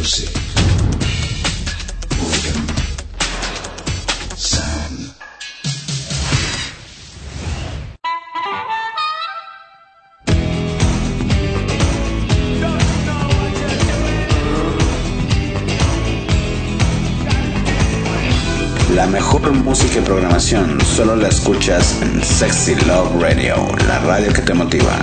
Music. Organ. Sound. La mejor música y programación solo la escuchas en Sexy Love Radio, la radio que te motiva.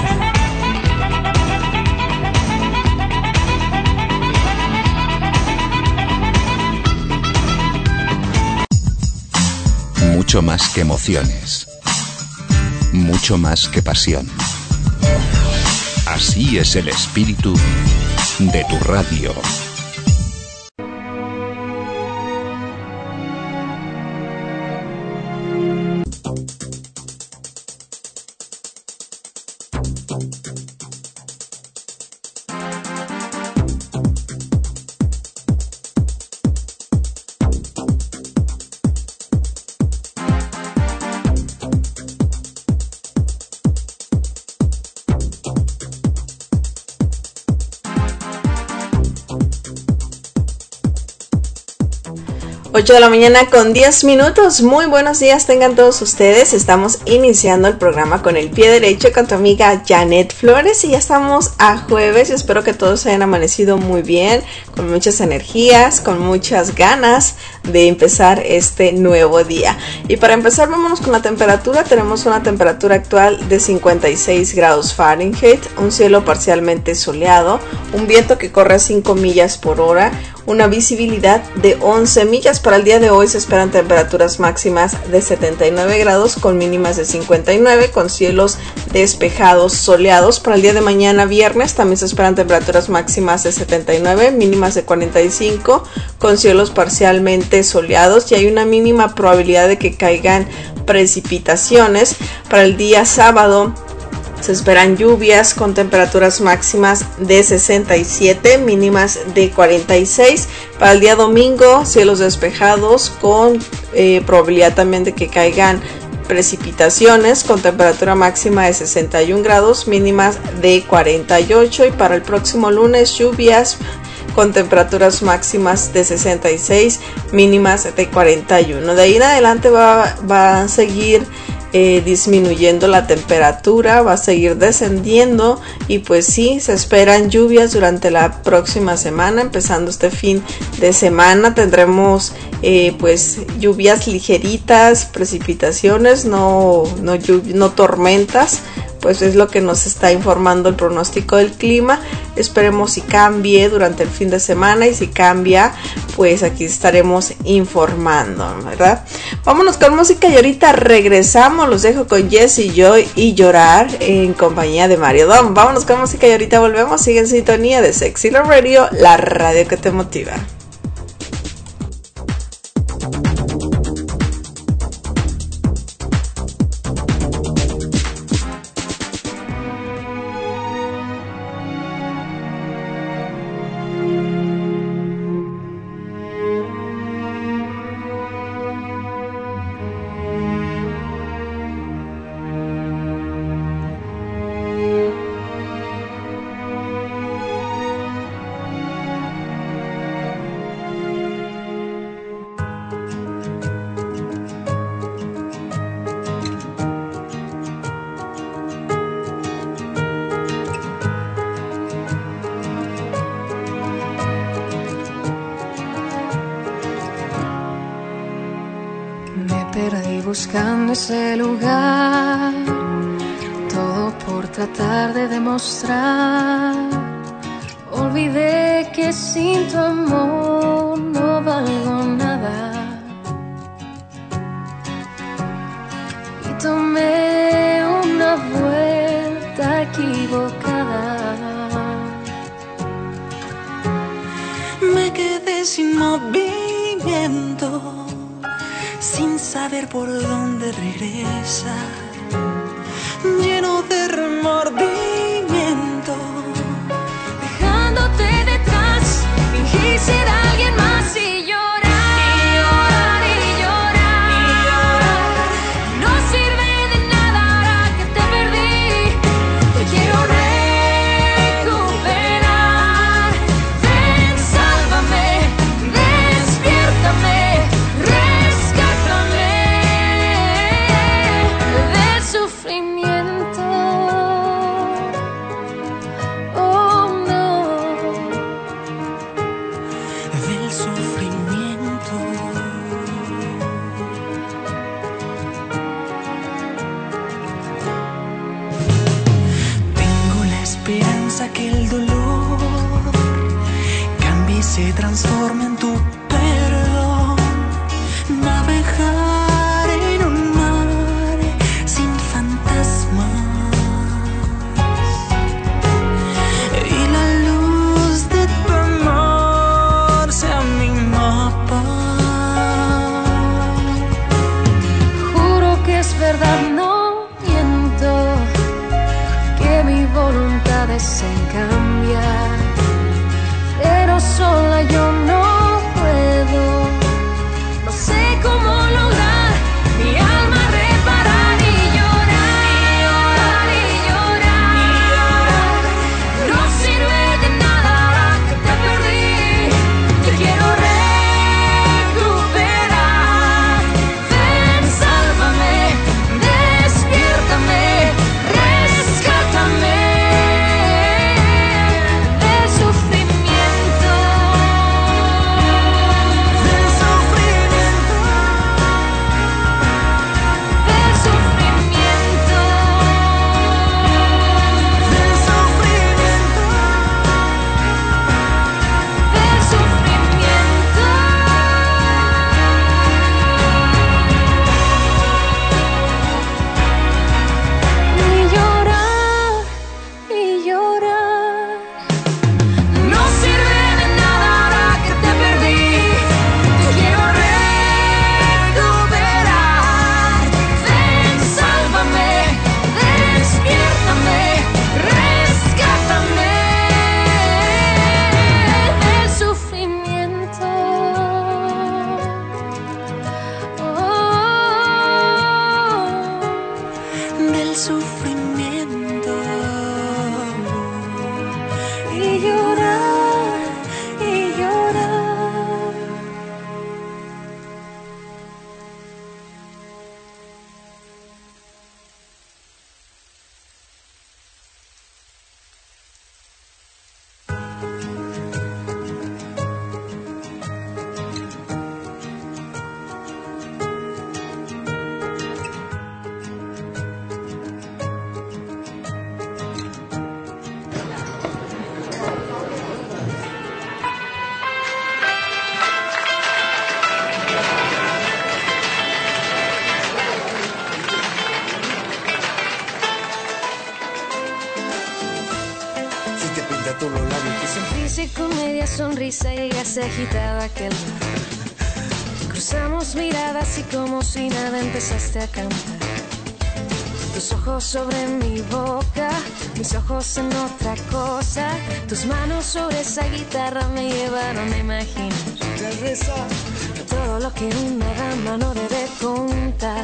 Mucho más que emociones, mucho más que pasión. Así es el espíritu de tu radio. De la mañana con 10 minutos. Muy buenos días tengan todos ustedes. Estamos iniciando el programa con el pie derecho con tu amiga Janet Flores y ya estamos a jueves. Espero que todos hayan amanecido muy bien, con muchas energías, con muchas ganas de empezar este nuevo día. Y para empezar, vámonos con la temperatura. Tenemos una temperatura actual de 56 grados Fahrenheit, un cielo parcialmente soleado, un viento que corre a 5 millas por hora, una visibilidad de 11 millas. Para el día de hoy se esperan temperaturas máximas de 79 grados con mínimas de 59, con cielos despejados soleados. Para el día de mañana viernes también se esperan temperaturas máximas de 79, mínimas de 45, con cielos parcialmente soleados, y hay una mínima probabilidad de que caigan precipitaciones. Para el día sábado se esperan lluvias con temperaturas máximas de 67, mínimas de 46. Para el día domingo, cielos despejados con probabilidad también de que caigan precipitaciones con temperatura máxima de 61 grados, mínimas de 48. Y para el próximo lunes, lluvias con temperaturas máximas de 66, mínimas de 41. De ahí en adelante va a seguir disminuyendo la temperatura, va a seguir descendiendo, y pues sí, se esperan lluvias durante la próxima semana. Empezando este fin de semana tendremos pues lluvias ligeritas, precipitaciones, no tormentas. Pues es lo que nos está informando el pronóstico del clima. Esperemos si cambie durante el fin de semana, y si cambia, pues aquí estaremos informando, ¿verdad? Vámonos con música y ahorita regresamos. Los dejo con Jessie Joy y Llorar en compañía de Mario Dom. Vámonos con música y ahorita volvemos. Sigue en sintonía de Sexy Love Radio, la radio que te motiva. Buscando ese lugar, todo por tratar de demostrar. Olvidé que sin tu amor no valgo nada, y tomé una vuelta equivocada. Me quedé sin movimiento, sin saber por dónde regresar, lleno de remordimiento. Dejándote detrás, fingí ser alguien más y llorar, y llorar, y llorar, y llorar. No sirve de nada ahora que te perdí. Te quiero recuperar, vencer. el dolor cambie y se transforme en tu perdón. Navegar en un mar sin fantasmas y la luz de tu amor sea mi mapa. Juro que es verdad, no miento, que mi voluntad es en cambiar, pero sola yo no puedo. No sé cómo lograr mi alma reparar y llorar, y llorar, y llorar, y llorar. No sirve de nada ahora que te perdí. Te quiero recuperar. Ven, sálvame, despiértame, rescátame del sufrimiento. Del sufrimiento, Del sufrimiento. del sufrimiento. Del sufrimiento. Y llorar, y llorar. No sirve de nada ahora que te perdí. Te quiero recuperar. Ven, sálvame, despiértame, rescátame del sufrimiento. Del sufrimiento. Y llorar, y llorar. Si te pinta tú los labios, que se Sonrisa y con media sonrisa llegaste agitado a aquel bar. Cruzamos miradas y como si nada empezaste a cantar. Tus ojos sobre mi boca, mis ojos en otra cosa. Tus manos sobre esa guitarra me llevaron a imaginar regresa. todo lo que una dama no debe contar.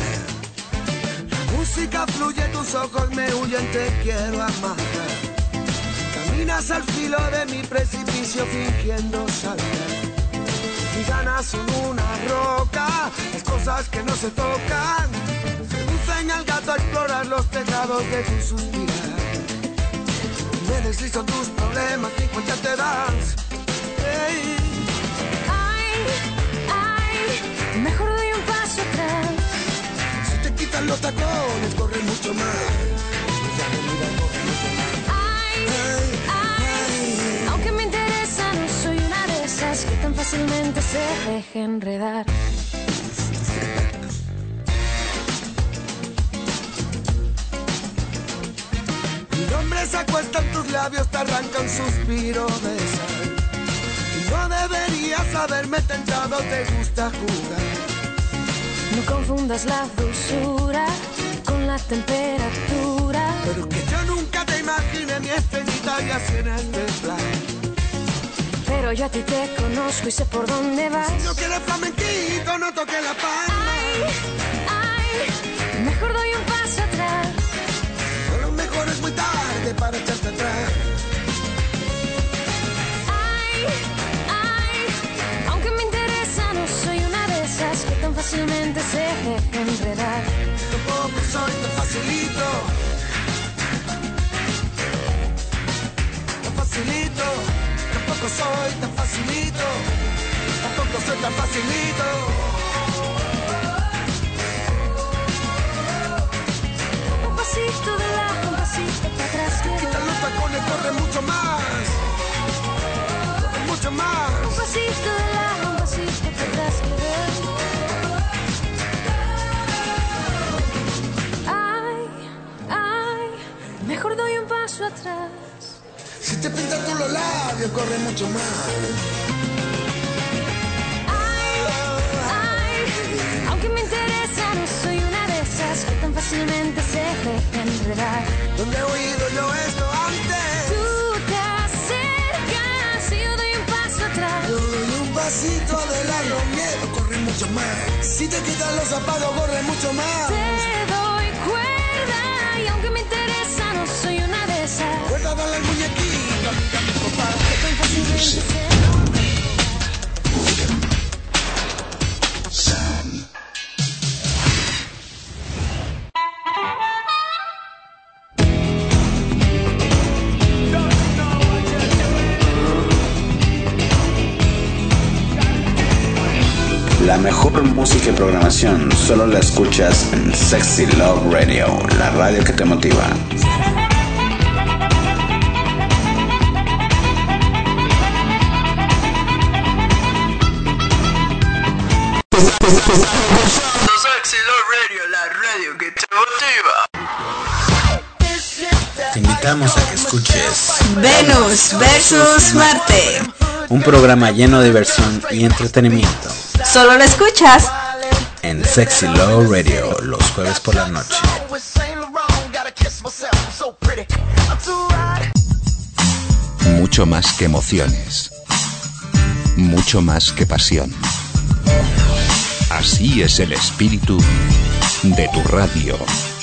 Música fluye, tus ojos me huyen, te quiero amar. Caminas al filo de mi precipicio fingiendo saltar. Mis ganas son una roca, las cosas que no se tocan. Seducen al gato a explorar los tejados de tu suspirar. Me deslizo tus problemas y cuenta te das. Hey. Ay, ay, mejor doy un paso atrás. Si te quitan los tacones, corre mucho más. Ya me mira, corre mucho más. Ay, ay, aunque me interesa, no soy una de esas que tan fácilmente se deja enredar. Mi nombre se acuesta en tus labios, te arranca un suspiro de sal. Y no deberías haberme tentado, te gusta jugar. No confundas la dulzura con la temperatura. Pero que yo nunca te imaginé mi estrellita y así en el plan. Pero yo a ti te conozco y sé por dónde vas. Si no quieres flamenquito, no toques la palma. Ay, ay, mejor doy un paso atrás. A lo mejor es muy tarde para echarte atrás. Ay, ay, aunque me interesa, no soy una de esas que tan fácilmente se deja enredar. Tampoco soy tan facilito. Tan facilito. Tampoco soy tan facilito. Tampoco soy tan facilito. Un pasito de lado, un pasito para atrás. Quita los tacones, corre mucho más. Corre mucho más. Un pasito de lado, un pasito para atrás que doy. Ay, ay, mejor doy un paso atrás. Si te pintas con los labios, corre mucho más. Ay, aunque me interesa, no soy una de esas que tan fácilmente se dejan enredar. ¿Dónde he oído yo esto antes? Tú te acercas y yo doy un paso atrás. Yo doy un pasito adelante, miedo, corre mucho más. Si te quitan los zapatos, corre mucho más. Te doy cuerda y aunque me interesa, no soy una de esas. Cuerda, dale al muñequito, amiga, mi papá. Que tan fácilmente se La mejor música y programación solo la escuchas en Sexy Love Radio, la radio que te motiva. Sexy Love Radio, la radio que te motiva. Te invitamos a que escuches Venus versus Marte. un programa lleno de diversión y entretenimiento Solo lo escuchas en Sexy Love Radio los jueves por la noche. Mucho más que emociones. Mucho más que pasión. Así es el espíritu de tu radio.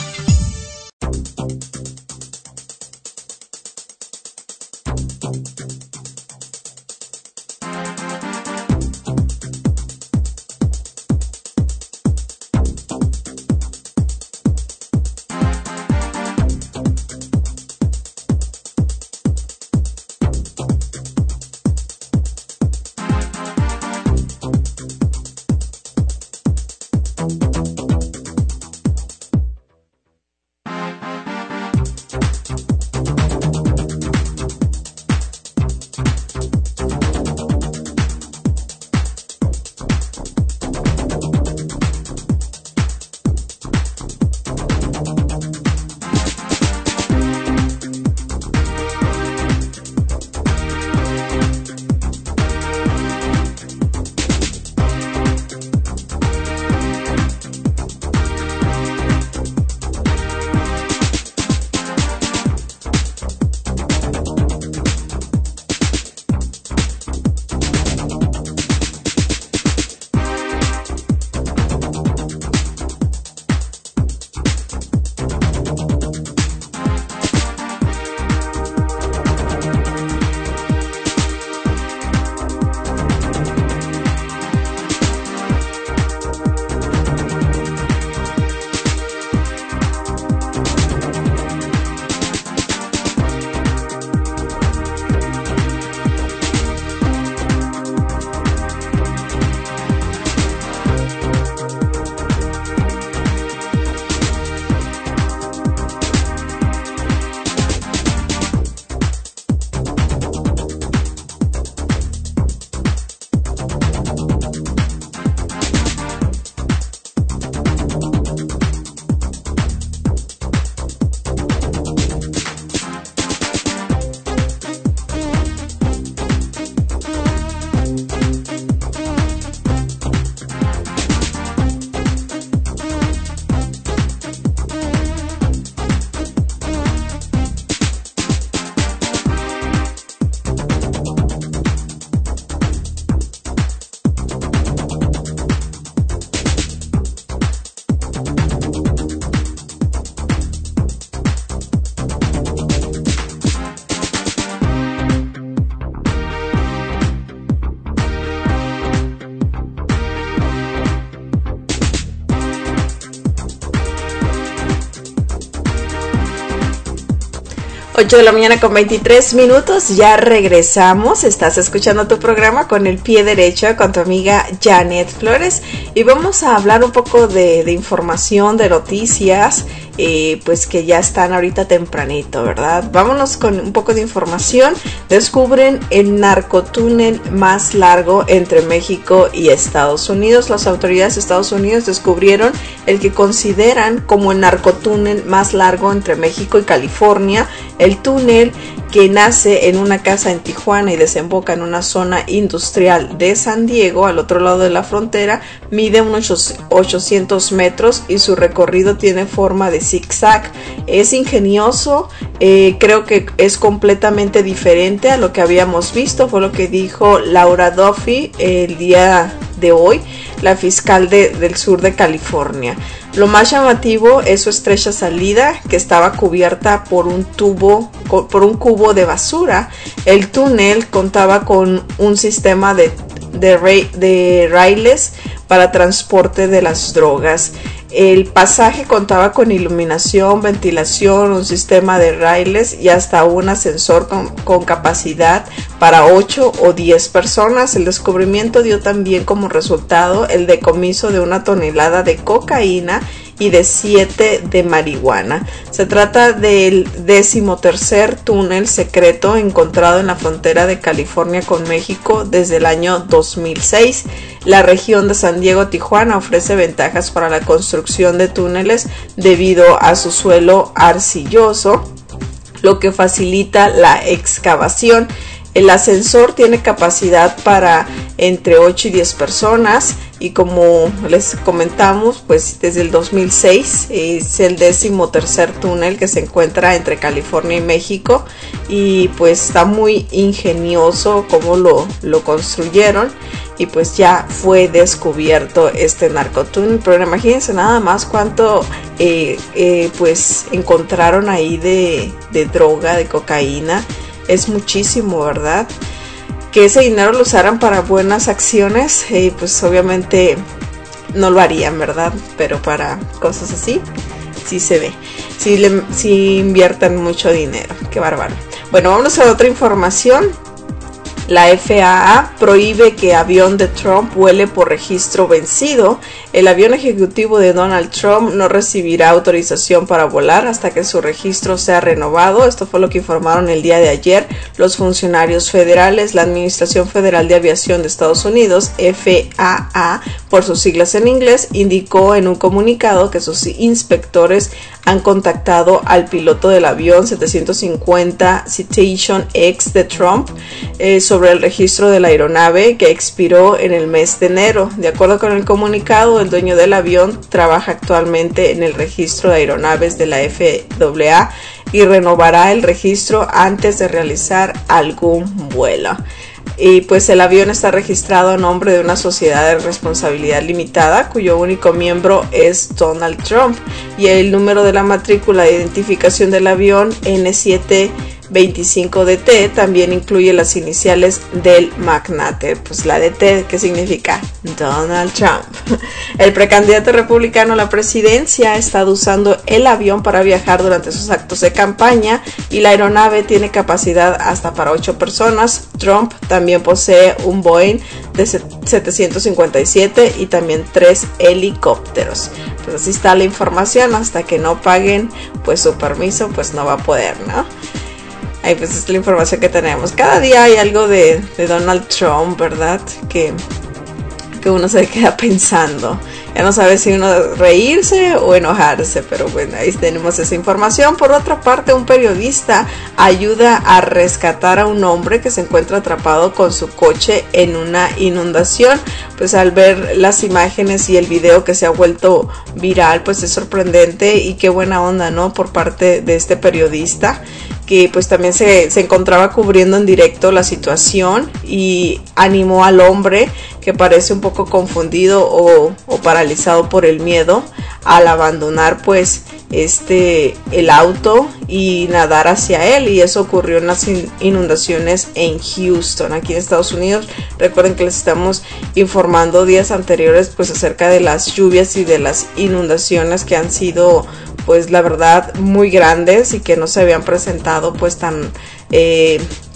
Ocho de la mañana con 23 minutos, ya regresamos. Estás escuchando tu programa Con el Pie Derecho con tu amiga Janet Flores y vamos a hablar un poco de información, de noticias pues que ya están ahorita tempranito, ¿verdad? Vámonos con un poco de información. Descubren el narcotúnel más largo entre México y Estados Unidos. Las autoridades de Estados Unidos descubrieron el que consideran como el narcotúnel más largo entre México y California. El túnel, que nace en una casa en Tijuana y desemboca en una zona industrial de San Diego, al otro lado de la frontera, mide unos 800 metros y su recorrido tiene forma de zigzag. Es ingenioso, creo que es completamente diferente a lo que habíamos visto, fue lo que dijo Laura Duffy el día de hoy, la fiscal del sur de California. Lo más llamativo es su estrecha salida, que estaba cubierta por un cubo de basura. El túnel contaba con un sistema de raíles para transporte de las drogas. El pasaje contaba con iluminación, ventilación, un sistema de raíles y hasta un ascensor con capacidad para 8 o 10 personas. El descubrimiento dio también como resultado el decomiso de 1 tonelada de cocaína y de 7 de marihuana. Se trata del 13º túnel secreto encontrado en la frontera de California con México desde el año 2006. La región de San Diego-Tijuana ofrece ventajas para la construcción de túneles debido a su suelo arcilloso, lo que facilita la excavación. El ascensor tiene capacidad para entre 8 y 10 personas y como les comentamos, pues desde el 2006 es el 13º túnel que se encuentra entre California y México y pues está muy ingenioso cómo lo construyeron y pues ya fue descubierto este narcotúnel. Pero imagínense nada más cuánto pues encontraron ahí de droga, de cocaína. Es muchísimo, ¿verdad? Que ese dinero lo usaran para buenas acciones, pues obviamente no lo harían, ¿verdad? Pero para cosas así, sí se ve. Sí inviertan mucho dinero, qué bárbaro. Bueno, vamos a otra información. La FAA prohíbe que avión de Trump vuele por registro vencido. El avión ejecutivo de Donald Trump no recibirá autorización para volar hasta que su registro sea renovado. Esto fue lo que informaron el día de ayer los funcionarios federales. La Administración Federal de Aviación de Estados Unidos, FAA, por sus siglas en inglés, indicó en un comunicado que sus inspectores han contactado al piloto del avión 750 Citation X de Trump sobre el registro de la aeronave que expiró en el mes de enero. De acuerdo con el comunicado, el dueño del avión trabaja actualmente en el registro de aeronaves de la FAA y renovará el registro antes de realizar algún vuelo. Y pues el avión está registrado a nombre de una sociedad de responsabilidad limitada cuyo único miembro es Donald Trump y el número de la matrícula de identificación del avión N725DT también incluye las iniciales del magnate, pues la DT que significa Donald Trump. El precandidato republicano a la presidencia ha estado usando el avión para viajar durante sus actos de campaña y la aeronave tiene capacidad hasta para 8 personas. Trump también posee un Boeing de 757 y también 3 helicópteros. Pues así está la información, hasta que no paguen pues su permiso, pues no va a poder, ¿no? Ahí pues es la información que tenemos. Cada día hay algo de Donald Trump, ¿verdad? Que uno se queda pensando. Ya no sabe si uno reírse o enojarse, pero bueno, ahí tenemos esa información. Por otra parte, un periodista ayuda a rescatar a un hombre que se encuentra atrapado con su coche en una inundación. Pues al ver las imágenes y el video que se ha vuelto viral, pues es sorprendente y qué buena onda, ¿no? Por parte de este periodista, que pues también se encontraba cubriendo en directo la situación y animó al hombre, que parece un poco confundido o paralizado por el miedo, al abandonar pues el auto y nadar hacia él. Y eso ocurrió en las inundaciones en Houston, aquí en Estados Unidos. Recuerden que les estamos informando días anteriores pues acerca de las lluvias y de las inundaciones que han sido pues la verdad muy grandes y que no se habían presentado pues tan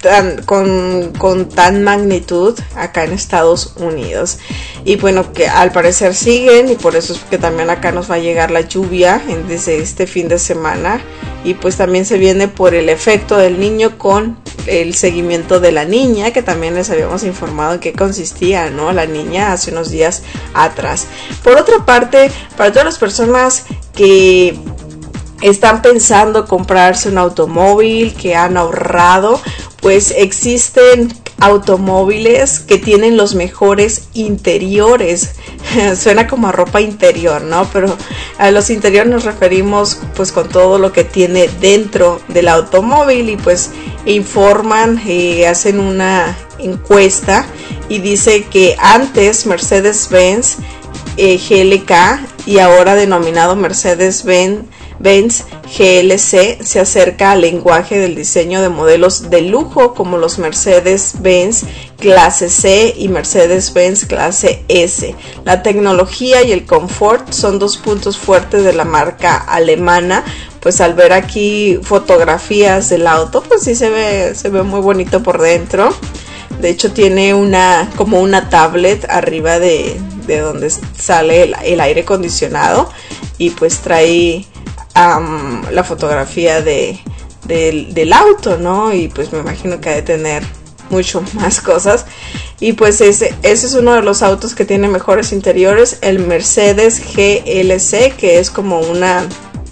con tan magnitud acá en Estados Unidos. Y bueno, que al parecer siguen, y por eso es que también acá nos va a llegar la lluvia desde este fin de semana. Y pues también se viene por el efecto del niño con el seguimiento de la niña, que también les habíamos informado en qué consistía, ¿no? La niña hace unos días atrás. Por otra parte, para todas las personas que están pensando comprarse un automóvil, que han ahorrado, pues existen automóviles que tienen los mejores interiores. Suena como a ropa interior, ¿no? Pero a los interiores nos referimos pues con todo lo que tiene dentro del automóvil, y pues informan, hacen una encuesta y dice que antes Mercedes-Benz GLK y ahora denominado Mercedes-Benz GLC se acerca al lenguaje del diseño de modelos de lujo como los Mercedes-Benz clase C y Mercedes-Benz clase S. La tecnología y el confort son dos puntos fuertes de la marca alemana. Pues al ver aquí fotografías del auto, pues sí se ve muy bonito por dentro. De hecho tiene como una tablet arriba de donde sale el aire acondicionado, y pues trae la fotografía del auto, ¿no? Y pues me imagino que ha de tener mucho más cosas. Y pues ese es uno de los autos que tiene mejores interiores, el Mercedes GLC, que es como una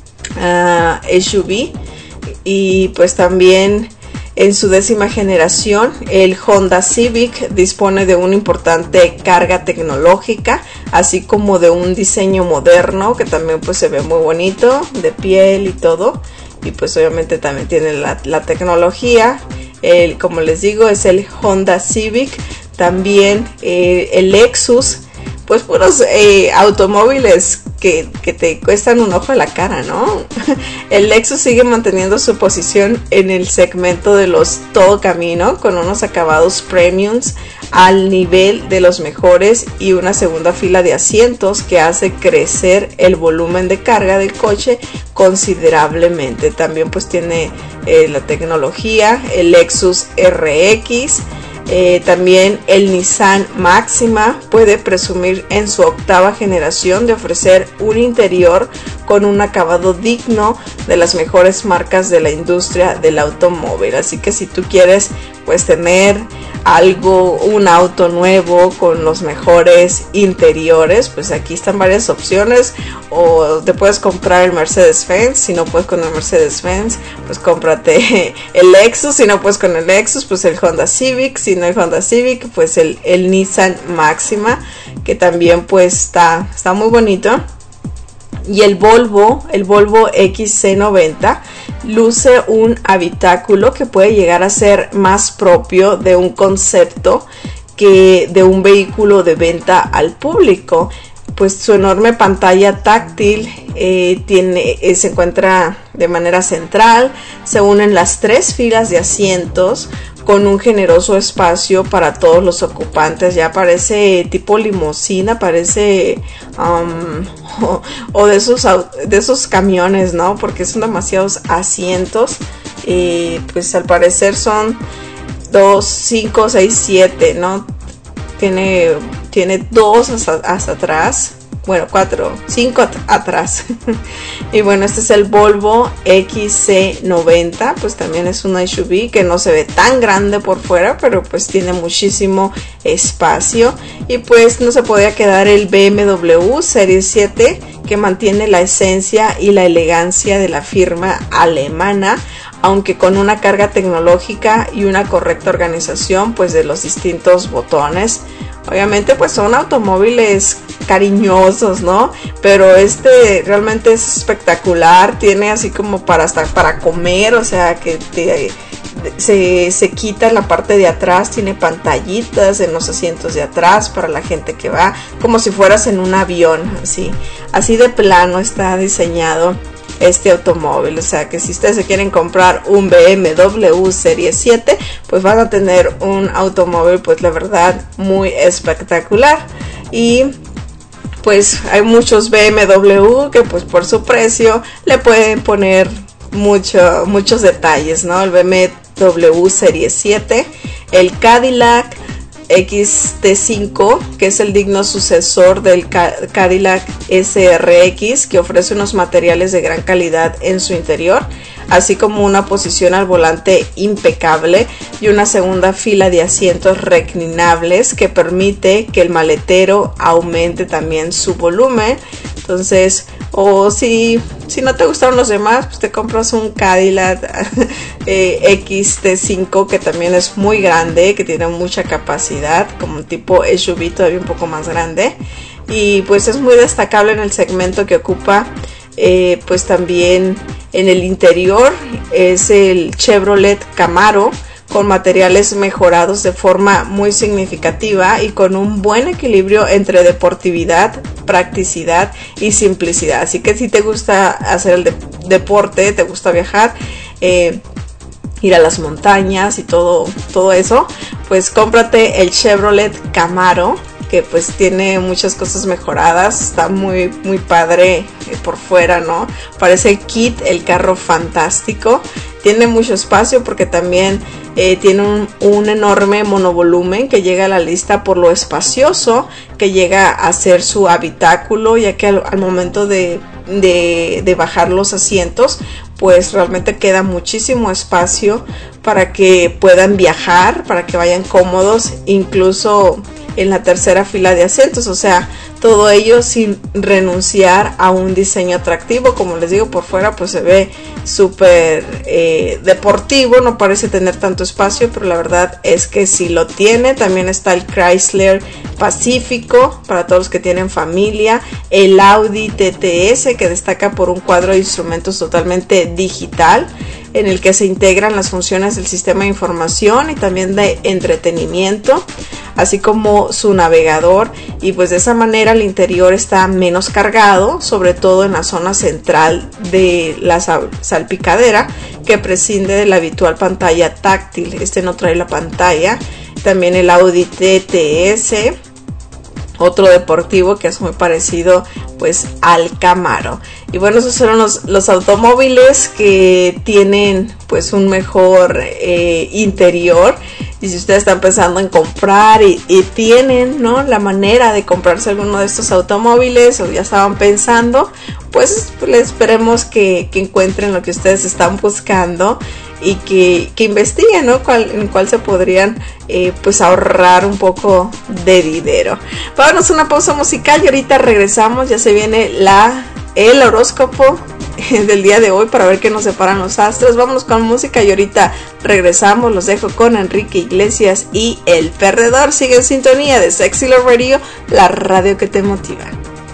SUV. Y pues también en su 10ª generación, el Honda Civic dispone de una importante carga tecnológica, así como de un diseño moderno que también pues se ve muy bonito, de piel y todo. Y pues obviamente también tiene la tecnología. Como les digo, es el Honda Civic. También el Lexus, pues puros automóviles que te cuestan un ojo a la cara, ¿no? El Lexus sigue manteniendo su posición en el segmento de los todo camino, con unos acabados premiums al nivel de los mejores y una segunda fila de asientos que hace crecer el volumen de carga del coche considerablemente. También pues tiene la tecnología, el Lexus RX. También el Nissan Máxima puede presumir en su 8ª generación de ofrecer un interior con un acabado digno de las mejores marcas de la industria del automóvil. Así que si tú quieres pues tener un auto nuevo con los mejores interiores, pues aquí están varias opciones. O te puedes comprar el Mercedes-Benz. Si no puedes con el Mercedes-Benz, pues cómprate el Lexus. Si no puedes con el Lexus, pues el Honda Civic. Si no hay Honda Civic, pues el Nissan Máxima, que también pues está muy bonito. Y el Volvo XC90 luce un habitáculo que puede llegar a ser más propio de un concepto que de un vehículo de venta al público. Pues su enorme pantalla táctil se encuentra de manera central. Se unen las 3 filas de asientos con un generoso espacio para todos los ocupantes. Ya parece tipo limusina, parece o de esos camiones, ¿no? Porque son demasiados asientos. Pues al parecer son 2, 5, 6, 7, ¿no? Tiene 2 hasta atrás. Bueno, 4, 5 atrás. Y bueno, este es el Volvo XC90. Pues también es una SUV que no se ve tan grande por fuera, pero pues tiene muchísimo espacio. Y pues no se podía quedar el BMW Serie 7, que mantiene la esencia y la elegancia de la firma alemana, aunque con una carga tecnológica y una correcta organización pues de los distintos botones. Obviamente pues son automóviles cariñosos, ¿no? Pero este realmente es espectacular. Tiene así como hasta para comer, o sea que se quita en la parte de atrás. Tiene pantallitas en los asientos de atrás para la gente que va, como si fueras en un avión, así de plano está diseñado este automóvil. O sea que si ustedes se quieren comprar un BMW Serie 7, pues van a tener un automóvil pues la verdad muy espectacular. Y pues hay muchos BMW que pues por su precio le pueden poner muchos detalles, ¿no? El BMW W Serie 7, el Cadillac XT5, que es el digno sucesor del Cadillac SRX, que ofrece unos materiales de gran calidad en su interior, así como una posición al volante impecable y una segunda fila de asientos reclinables que permite que el maletero aumente también su volumen. Entonces, o si no te gustaron los demás, pues te compras un Cadillac XT5, que también es muy grande, que tiene mucha capacidad, como un tipo SUV todavía un poco más grande, y pues es muy destacable en el segmento que ocupa. Pues también en el interior es el Chevrolet Camaro, con materiales mejorados de forma muy significativa y con un buen equilibrio entre deportividad, practicidad y simplicidad. Así que si te gusta hacer el deporte, te gusta viajar, ir a las montañas y todo eso, pues cómprate el Chevrolet Camaro, que pues tiene muchas cosas mejoradas, está muy muy padre por fuera, ¿no? Parece kit, el carro fantástico, tiene mucho espacio porque también tiene un enorme monovolumen que llega a la lista por lo espacioso que llega a ser su habitáculo, ya que al momento de bajar los asientos, pues realmente queda muchísimo espacio para que puedan viajar, para que vayan cómodos, incluso en la tercera fila de asientos. O sea, todo ello sin renunciar a un diseño atractivo. Como les digo, por fuera pues se ve súper deportivo, no parece tener tanto espacio, pero la verdad es que sí lo tiene. También está el Chrysler Pacífico para todos los que tienen familia, el Audi TTS, que destaca por un cuadro de instrumentos totalmente digital, en el que se integran las funciones del sistema de información y también de entretenimiento, así como su navegador, y pues de esa manera el interior está menos cargado, sobre todo en la zona central de la salpicadera, que prescinde de la habitual pantalla táctil. Este no trae la pantalla. También el Audi TTS, otro deportivo que es muy parecido pues al Camaro. Y bueno, esos son los automóviles que tienen pues un mejor interior. Y si ustedes están pensando en comprar y tienen, ¿no?, la manera de comprarse alguno de estos automóviles, o ya estaban pensando, pues les esperemos que encuentren lo que ustedes están buscando y que investiguen, ¿no?, en cuál se podrían pues ahorrar un poco de dinero. Vámonos a una pausa musical y ahorita regresamos. Ya se viene el horóscopo del día de hoy para ver qué nos separan los astros. Vámonos con música y ahorita regresamos. Los dejo con Enrique Iglesias y El Perdedor. Sigue en sintonía de Sexy Love Radio, la radio que te motiva.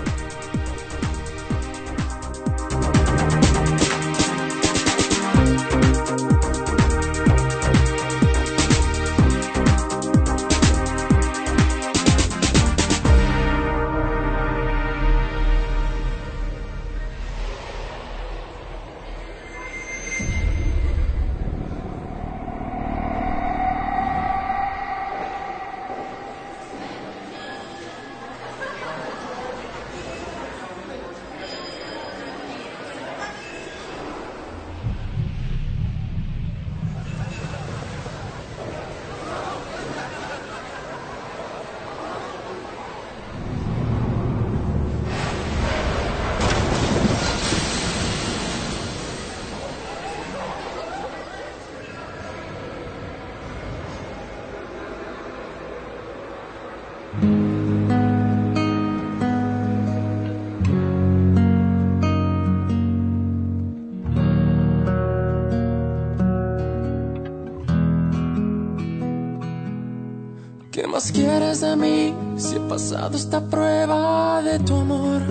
¿Qué más quieres de mí si he pasado esta prueba de tu amor?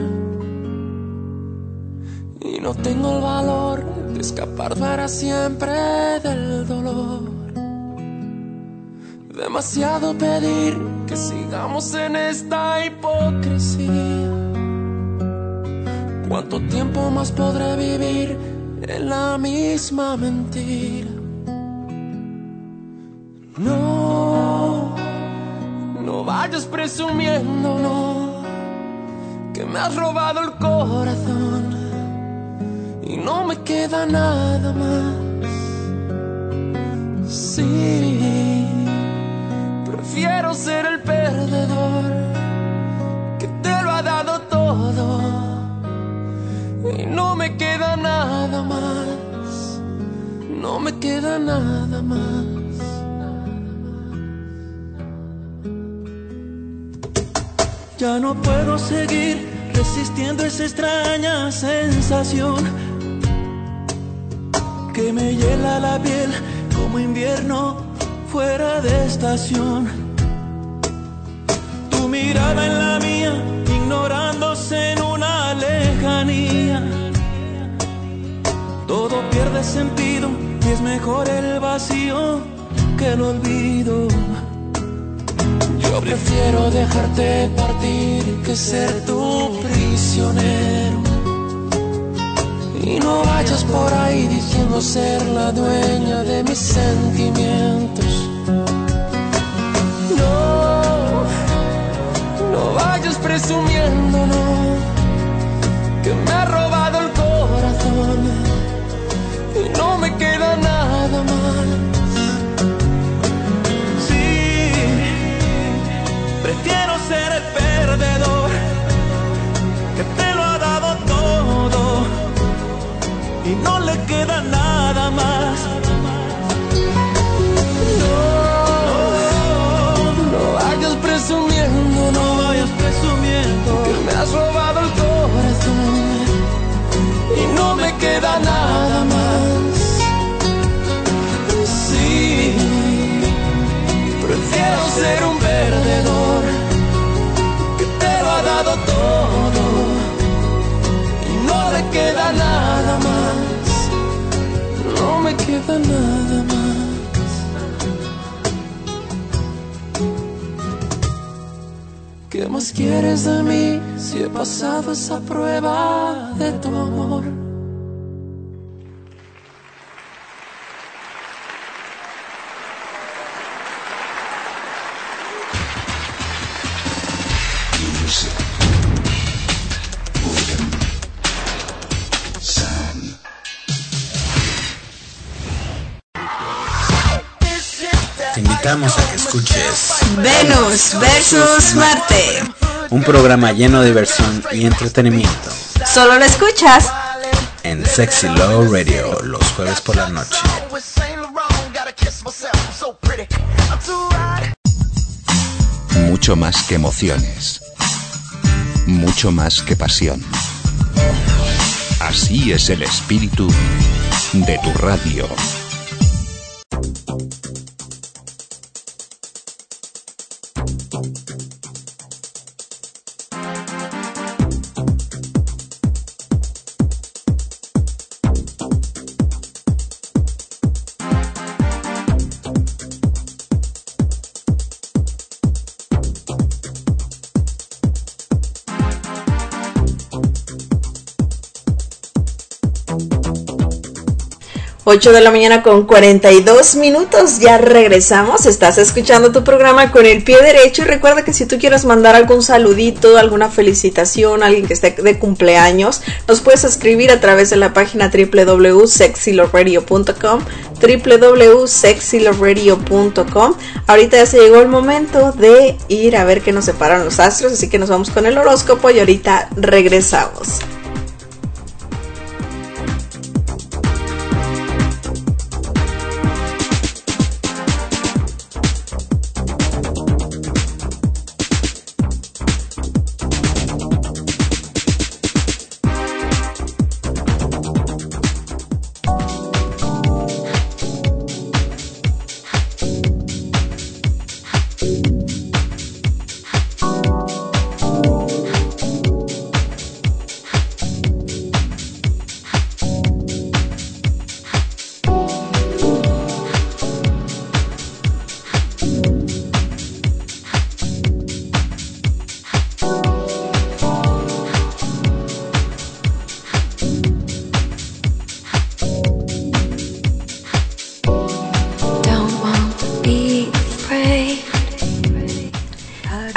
Y no tengo el valor de escapar para siempre del dolor. Demasiado pedir que sigamos en esta hipocresía. ¿Cuánto tiempo más podré vivir en la misma mentira? No vayas presumiendo, no, que me has robado el corazón y no me queda nada más. Sí, prefiero ser el perdedor que te lo ha dado todo y no me queda nada más, no me queda nada más. Ya no puedo seguir resistiendo esa extraña sensación que me hiela la piel como invierno fuera de estación. Tu mirada en la mía, ignorándose en una lejanía. Todo pierde sentido y es mejor el vacío que el olvido. Yo prefiero dejarte partir que ser tu prisionero. Y no vayas por ahí diciendo ser la dueña de mis sentimientos. No, no vayas presumiendo, no, que me ha robado el corazón y no me queda nada más. Prefiero ser el perdedor que te lo ha dado todo y no le queda nada más. No vayas presumiendo, no vayas presumiendo que me has robado el corazón y no me queda nada más. Sí, prefiero ser un perdedor que te lo ha dado todo y no le queda nada más, no me queda nada más. ¿Qué más quieres de mí si he pasado esa prueba de tu amor? Te invitamos a que escuches Venus versus Marte. un programa lleno de diversión y entretenimiento Solo lo escuchas en Sexy Love Radio los jueves por la noche. Mucho más que emociones. Mucho más que pasión. Así es el espíritu de tu radio. Ocho de la mañana con 42 minutos, ya regresamos, estás escuchando tu programa Con el Pie Derecho y recuerda que si tú quieres mandar algún saludito, alguna felicitación, alguien que esté de cumpleaños, nos puedes escribir a través de la página www.sexyloveradio.com www.sexyloveradio.com. Ahorita ya se llegó el momento de ir a ver qué nos separan los astros, así que nos vamos con el horóscopo y ahorita regresamos.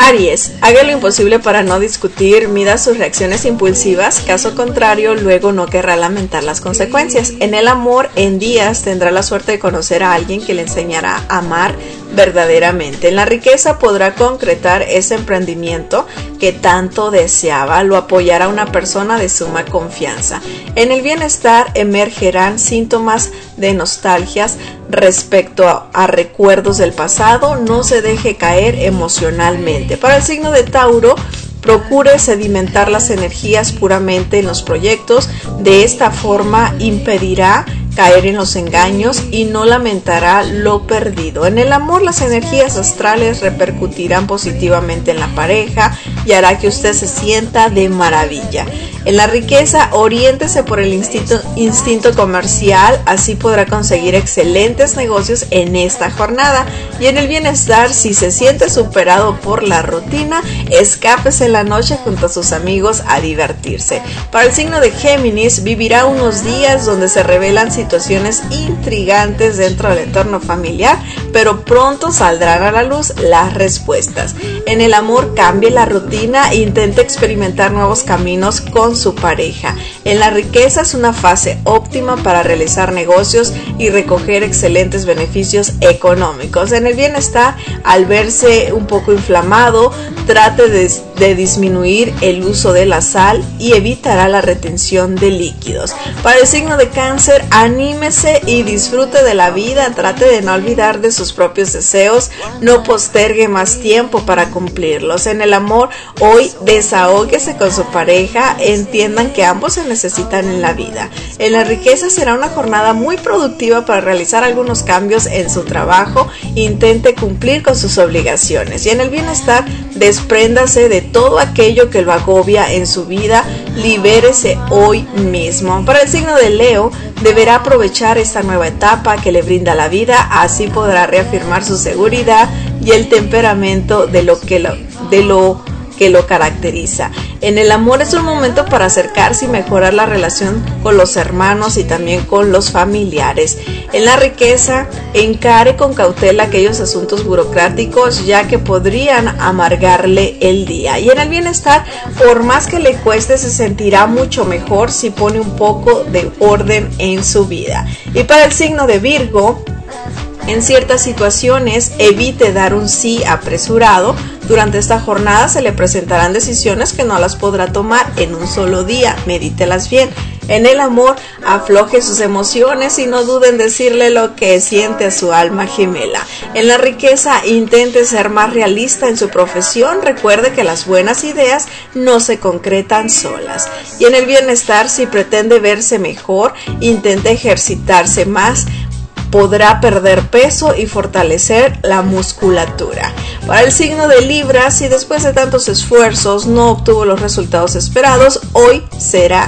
Aries, haga lo imposible para no discutir, mida sus reacciones impulsivas, caso contrario, luego no querrá lamentar las consecuencias. En el amor, en días tendrá la suerte de conocer a alguien que le enseñará a amar verdaderamente. En la riqueza podrá concretar ese emprendimiento que tanto deseaba, lo apoyará una persona de suma confianza. En el bienestar emergerán síntomas de nostalgias respecto a recuerdos del pasado, no se deje caer emocionalmente. Para el signo de Tauro, procure sedimentar las energías puramente en los proyectos, de esta forma impedirá caer en los engaños y no lamentará lo perdido. En el amor, las energías astrales repercutirán positivamente en la pareja y hará que usted se sienta de maravilla. En la riqueza, oriéntese por el instinto comercial, así podrá conseguir excelentes negocios en esta jornada. Y en el bienestar, si se siente superado por la rutina, escápese en la noche junto a sus amigos a divertirse. Para el signo de Géminis, vivirá unos días donde se revelan situaciones intrigantes dentro del entorno familiar, pero pronto saldrán a la luz las respuestas. En el amor, cambie la rutina e intente experimentar nuevos caminos con su pareja. En la riqueza, es una fase óptima para realizar negocios y recoger excelentes beneficios económicos. En el bienestar, al verse un poco inflamado, trate de disminuir el uso de la sal y evitará la retención de líquidos. Para el signo de Cáncer, anímese y disfrute de la vida, trate de no olvidar de sus propios deseos, no postergue más tiempo para cumplirlos. En el amor, hoy desahóguese con su pareja, entiendan que ambos se necesitan en la vida. En la riqueza, será una jornada muy productiva para realizar algunos cambios en su trabajo, intente cumplir con sus obligaciones. Y en el bienestar, despréndase de todo aquello que lo agobia en su vida, libérese hoy mismo. Para el signo de Leo, deberá aprovechar esta nueva etapa que le brinda la vida, así podrá reafirmar su seguridad y el temperamento de lo que lo caracteriza. En el amor, es un momento para acercarse y mejorar la relación con los hermanos y también con los familiares. En la riqueza, encare con cautela aquellos asuntos burocráticos, ya que podrían amargarle el día. Y en el bienestar, por más que le cueste, se sentirá mucho mejor si pone un poco de orden en su vida. Y para el signo de Virgo, en ciertas situaciones, evite dar un sí apresurado. Durante esta jornada se le presentarán decisiones que no las podrá tomar en un solo día, medítelas bien. En el amor, afloje sus emociones y no duden en decirle lo que siente a su alma gemela. En la riqueza, intente ser más realista en su profesión, recuerde que las buenas ideas no se concretan solas. Y en el bienestar, si pretende verse mejor, intente ejercitarse más, podrá perder peso y fortalecer la musculatura. Para el signo de Libra, si después de tantos esfuerzos no obtuvo los resultados esperados, hoy será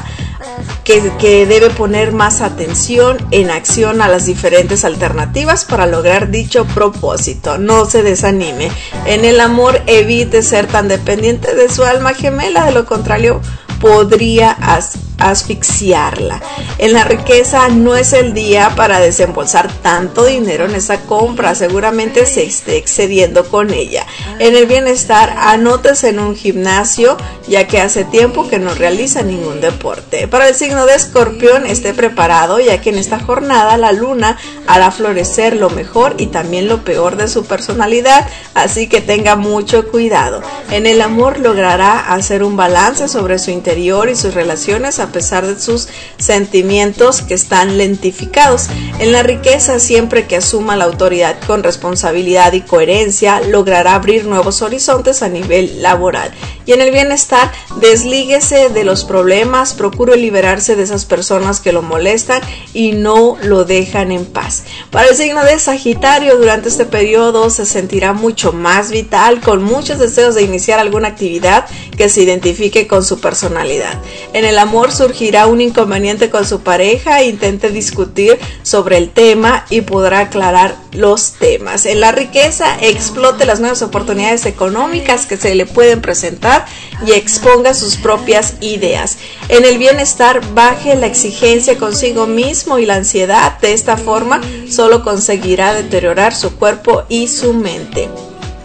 que debe poner más atención en acción a las diferentes alternativas para lograr dicho propósito. No se desanime. En el amor, evite ser tan dependiente de su alma gemela, de lo contrario podría asfixiarla. En la riqueza, no es el día para desembolsar tanto dinero en esa compra, seguramente se esté excediendo con ella. En el bienestar, anótese en un gimnasio, ya que hace tiempo que no realiza ningún deporte. Para el signo de Escorpión, esté preparado, ya que en esta jornada la luna hará florecer lo mejor y también lo peor de su personalidad, así que tenga mucho cuidado. En el amor, logrará hacer un balance sobre su interior y sus relaciones a pesar de sus sentimientos que están lentificados. En la riqueza, siempre que asuma la autoridad con responsabilidad y coherencia, logrará abrir nuevos horizontes a nivel laboral. Y en el bienestar, deslíguese de los problemas, procure liberarse de esas personas que lo molestan y no lo dejan en paz. Para el signo de Sagitario, durante este periodo se sentirá mucho más vital, con muchos deseos de iniciar alguna actividad que se identifique con su personalidad. En el amor, surgirá un inconveniente con su pareja, intente discutir sobre el tema y podrá aclarar los temas. En la riqueza, explote las nuevas oportunidades económicas que se le pueden presentar y exponga sus propias ideas. En el bienestar, baje la exigencia consigo mismo y la ansiedad. De esta forma, solo conseguirá deteriorar su cuerpo y su mente.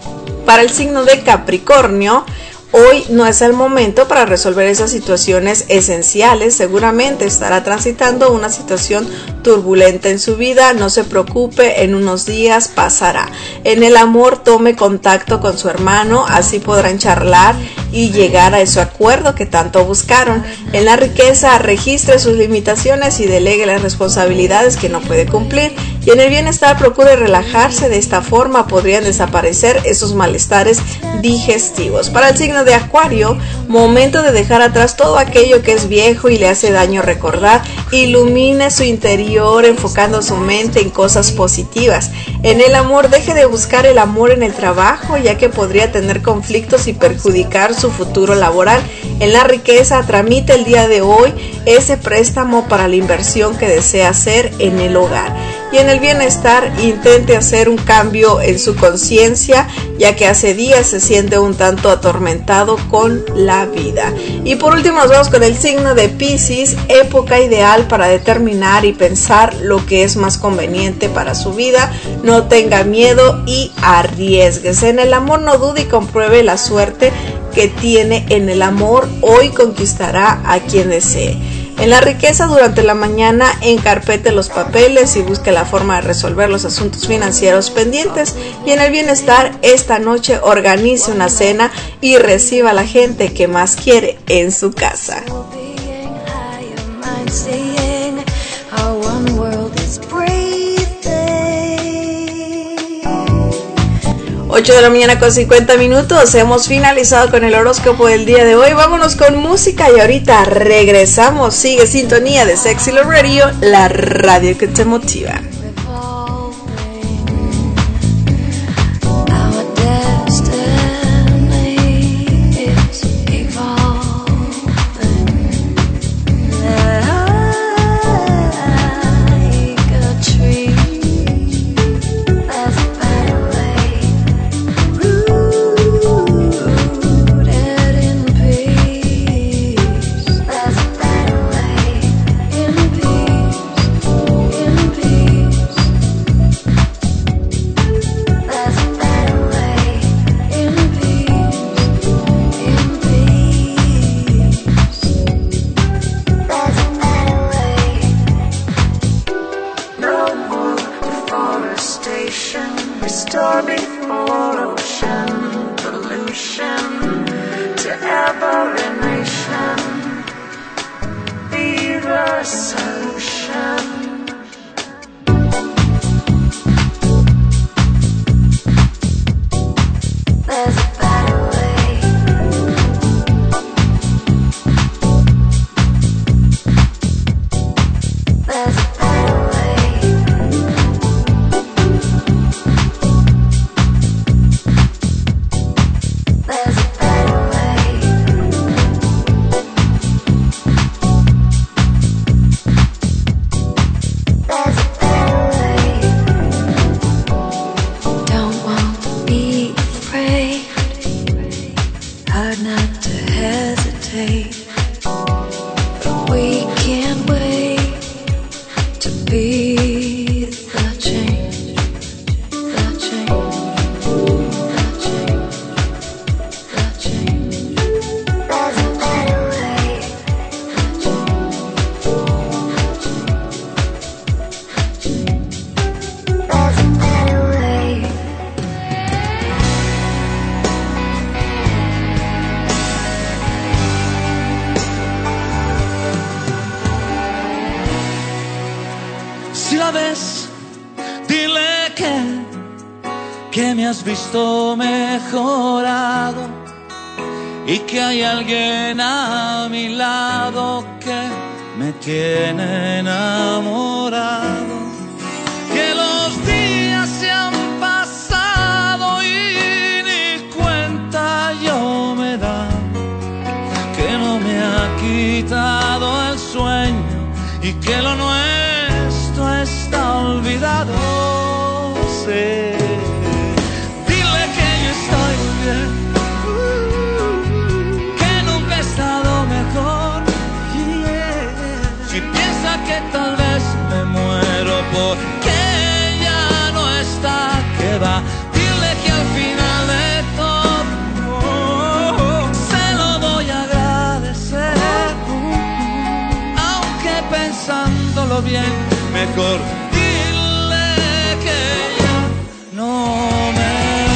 Para el signo de Capricornio, hoy no es el momento para resolver esas situaciones esenciales. Seguramente estará transitando una situación turbulenta en su vida. No se preocupe, en unos días pasará. En el amor, tome contacto con su hermano, así podrán charlar y llegar a ese acuerdo que tanto buscaron. En la riqueza, registre sus limitaciones y delegue las responsabilidades que no puede cumplir. Y en el bienestar, procure relajarse. De esta forma podrían desaparecer esos malestares digestivos. Para el signo de Acuario, momento de dejar atrás todo aquello que es viejo y le hace daño recordar. Ilumine su interior enfocando su mente en cosas positivas. En el amor, deje de buscar el amor en el trabajo, ya que podría tener conflictos y perjudicar su futuro laboral. En la riqueza, tramite el día de hoy ese préstamo para la inversión que desea hacer en el hogar. Y en el bienestar, intente hacer un cambio en su conciencia, ya que hace días se siente un tanto atormentado con la vida. Y por último nos vamos con el signo de Piscis, época ideal para determinar y pensar lo que es más conveniente para su vida. No tenga miedo y arriésguese. En el amor, no dude y compruebe la suerte que tiene en el amor. Hoy conquistará a quien desee. En la riqueza, durante la mañana, encarpete los papeles y busque la forma de resolver los asuntos financieros pendientes. Y en el bienestar, esta noche organice una cena y reciba a la gente que más quiere en su casa. 8 de la mañana con 50 minutos. Hemos finalizado con el horóscopo del día de hoy. Vámonos con música y ahorita regresamos. Sigue sintonía de Sexy Love Radio, la radio que te motiva. Visto mejorado y que hay alguien a mi lado que me tiene enamorado, que los días se han pasado y ni cuenta yo me da, que no me ha quitado el sueño y que lo nuestro está olvidado. Sí. Que tal vez me muero porque ya no está, que va. Dile que al final de todo bien, mejor dile que ya no me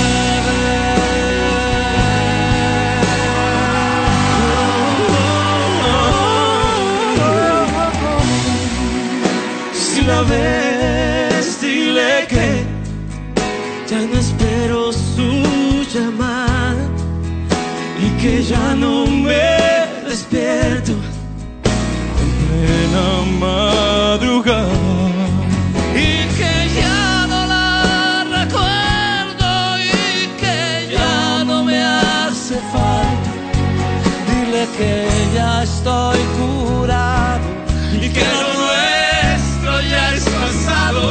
ves. Si la ves, dile que ya no espero su llamada y que ya no me despierto en plena madrugada y que ya no la recuerdo y que ya no me hace falta. Dile que ya estoy curado y que lo nuestro ya es pasado.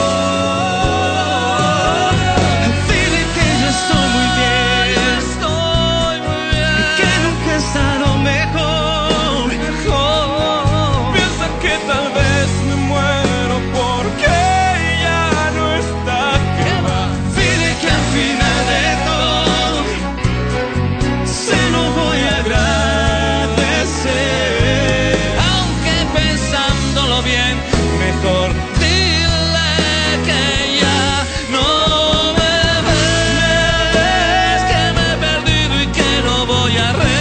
Dile que yo estoy muy bien, y que nunca he estado mejor. Piensa que tal vez me muero porque ya no está, que va. Dile que al final de todo se lo voy a agradecer, aunque pensándolo bien, mejor dile que ya no me ves, que me he perdido y que no voy a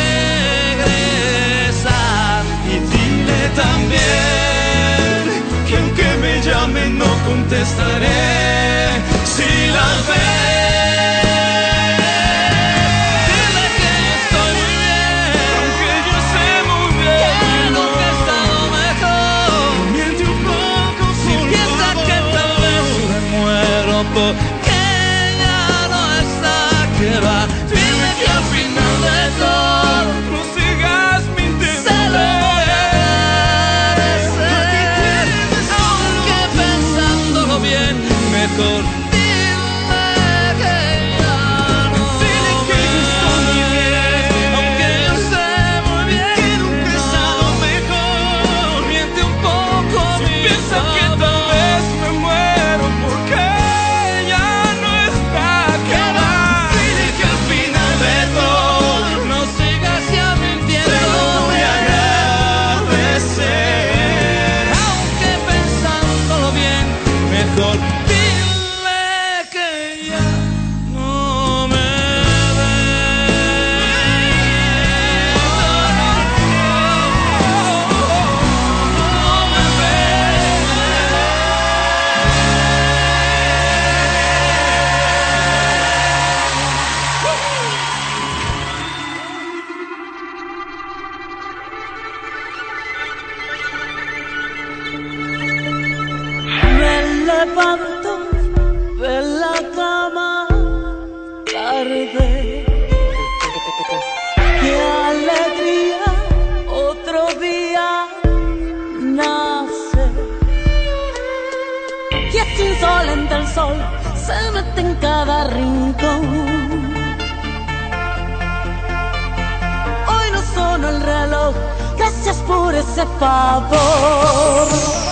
regresar. Y dile también que aunque me llame no contestaré si la ves. Dile que yo estoy muy bien, aunque yo sé muy bien que nunca he estado mejor. Miente un poco si piensa que tal vez me muero porque ya no está, que va. Dile que al final de todo no sigas mintiendo. Se lo voy a agradecer, aunque pensándolo bien, mejor dile que ya no. Dile que yo estoy muy bien, aunque yo sé muy bien que nunca he estado mejor. Miente un poco, si piensa que tal vez me muero porque ya no está, que va. Dile que al final de todo no sigas ya mintiendo. Se lo voy a agradecer, aunque pensándolo bien, mejor dile que ya no me Me levanto de la cama tarde. Qué alegría, otro día nace. Y es insolente el sol, se mete en cada rincón. Hoy no sonó el reloj, gracias por ese favor.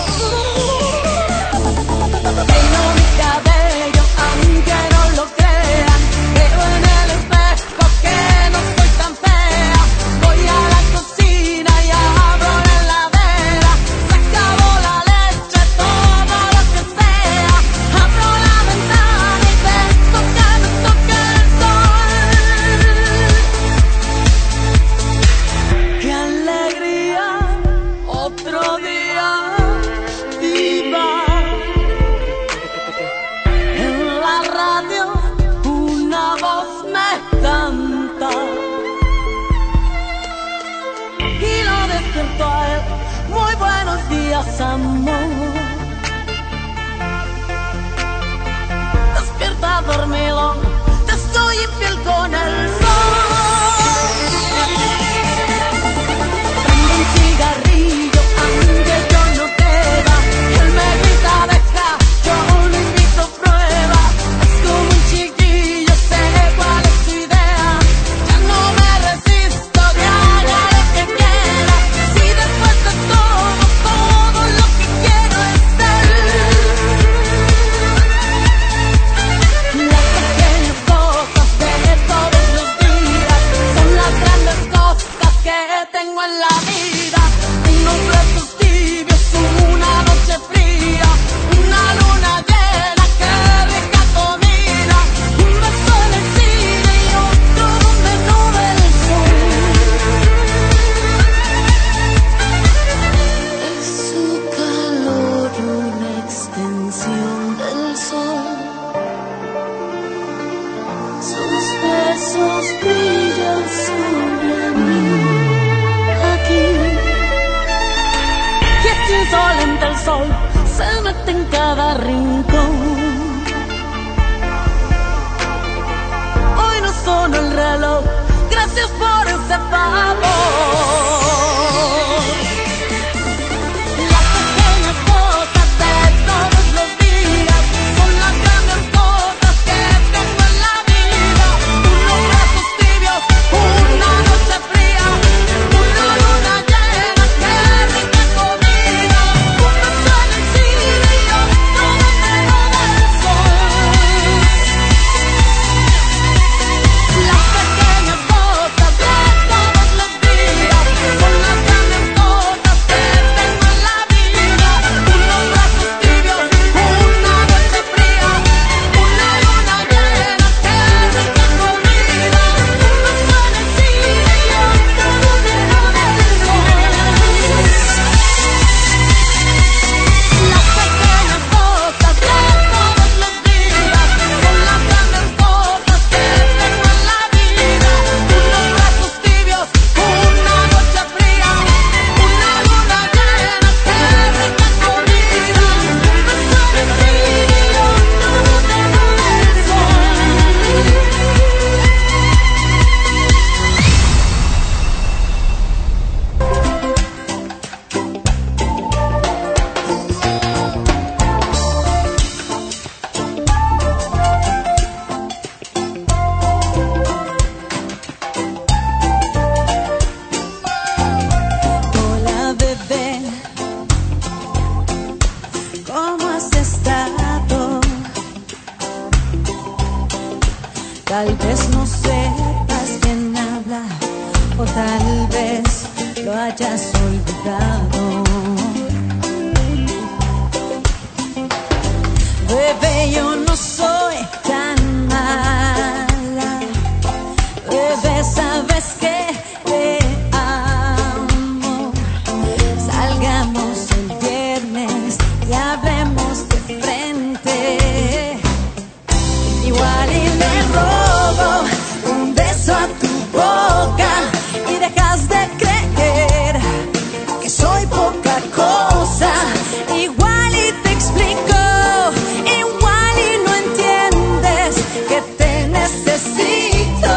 Peino mi cabello, aunque no lo crean. Veo en el espejo que no soy tan fea. Voy a la cocina y abro la heladera. Se acabó la leche, todo lo que sea. Abro la ventana y dejo que me toque el sol. ¡Qué alegría! Otro día viva. En la radio una voz me canta y lo despierto a él. Muy buenos días, amor. Despierta dormido, te estoy infiel con el sol. Prendo un cigarrillo, aunque yo no beba. Él me grita, deja, yo lo invito a prueba. Es como un chiquillo, sé cuál es su idea. Ya no me resisto, de haré lo que quiera. Si después de todo lo que quiero es él. La saqué en sol se mete en cada rincón. Hoy no sonó el reloj, gracias por ese favor. Las pequeñas cosas de todos los días son las grandes cosas que tengo en la vida. Unos brazos tibios, una noche fría, una luna llena, qué rica comida. Un beso en el cine y otro desnudo del sol. Las pequeñas cosas de todos los días son las grandes cosas que tengo en la vida. Unos brazos tibios, una noche fría, una luna llena, qué rica comida. Un beso en el cine y otro desnudo del sol. Las pequeñas cosas de todos los días son las grandes cosas que tengo en la vida. Unos brazos tibios, una noche fría, una luna llena, qué rica comida. Un beso en el cine y otro desnudo del sol. Hola bebé, ¿cómo has estado? Tal vez no sepas quién habla, o tal vez lo hayas olvidado. Bebé, yo no soy tan mala. Bebé, sabes que te amo. Salgamos el viernes y hablemos de frente. Igual y le robo un beso a tu boca y dejas de creer que soy poca cosa. Igual y te explico, igual y no entiendes que te necesito.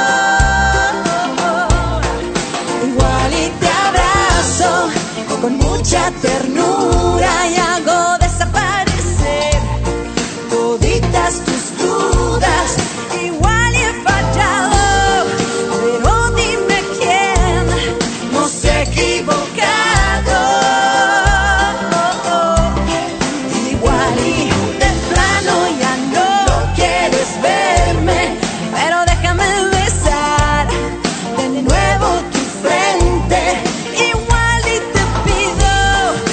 Igual y te abrazo con mucha ternura y hago desaparecer toditas tus dudas. Igual y he fallado, pero dime quién no se ha equivocado. Igual y de plano ya no quieres verme, pero déjame besar de nuevo tu frente. Igual y te pido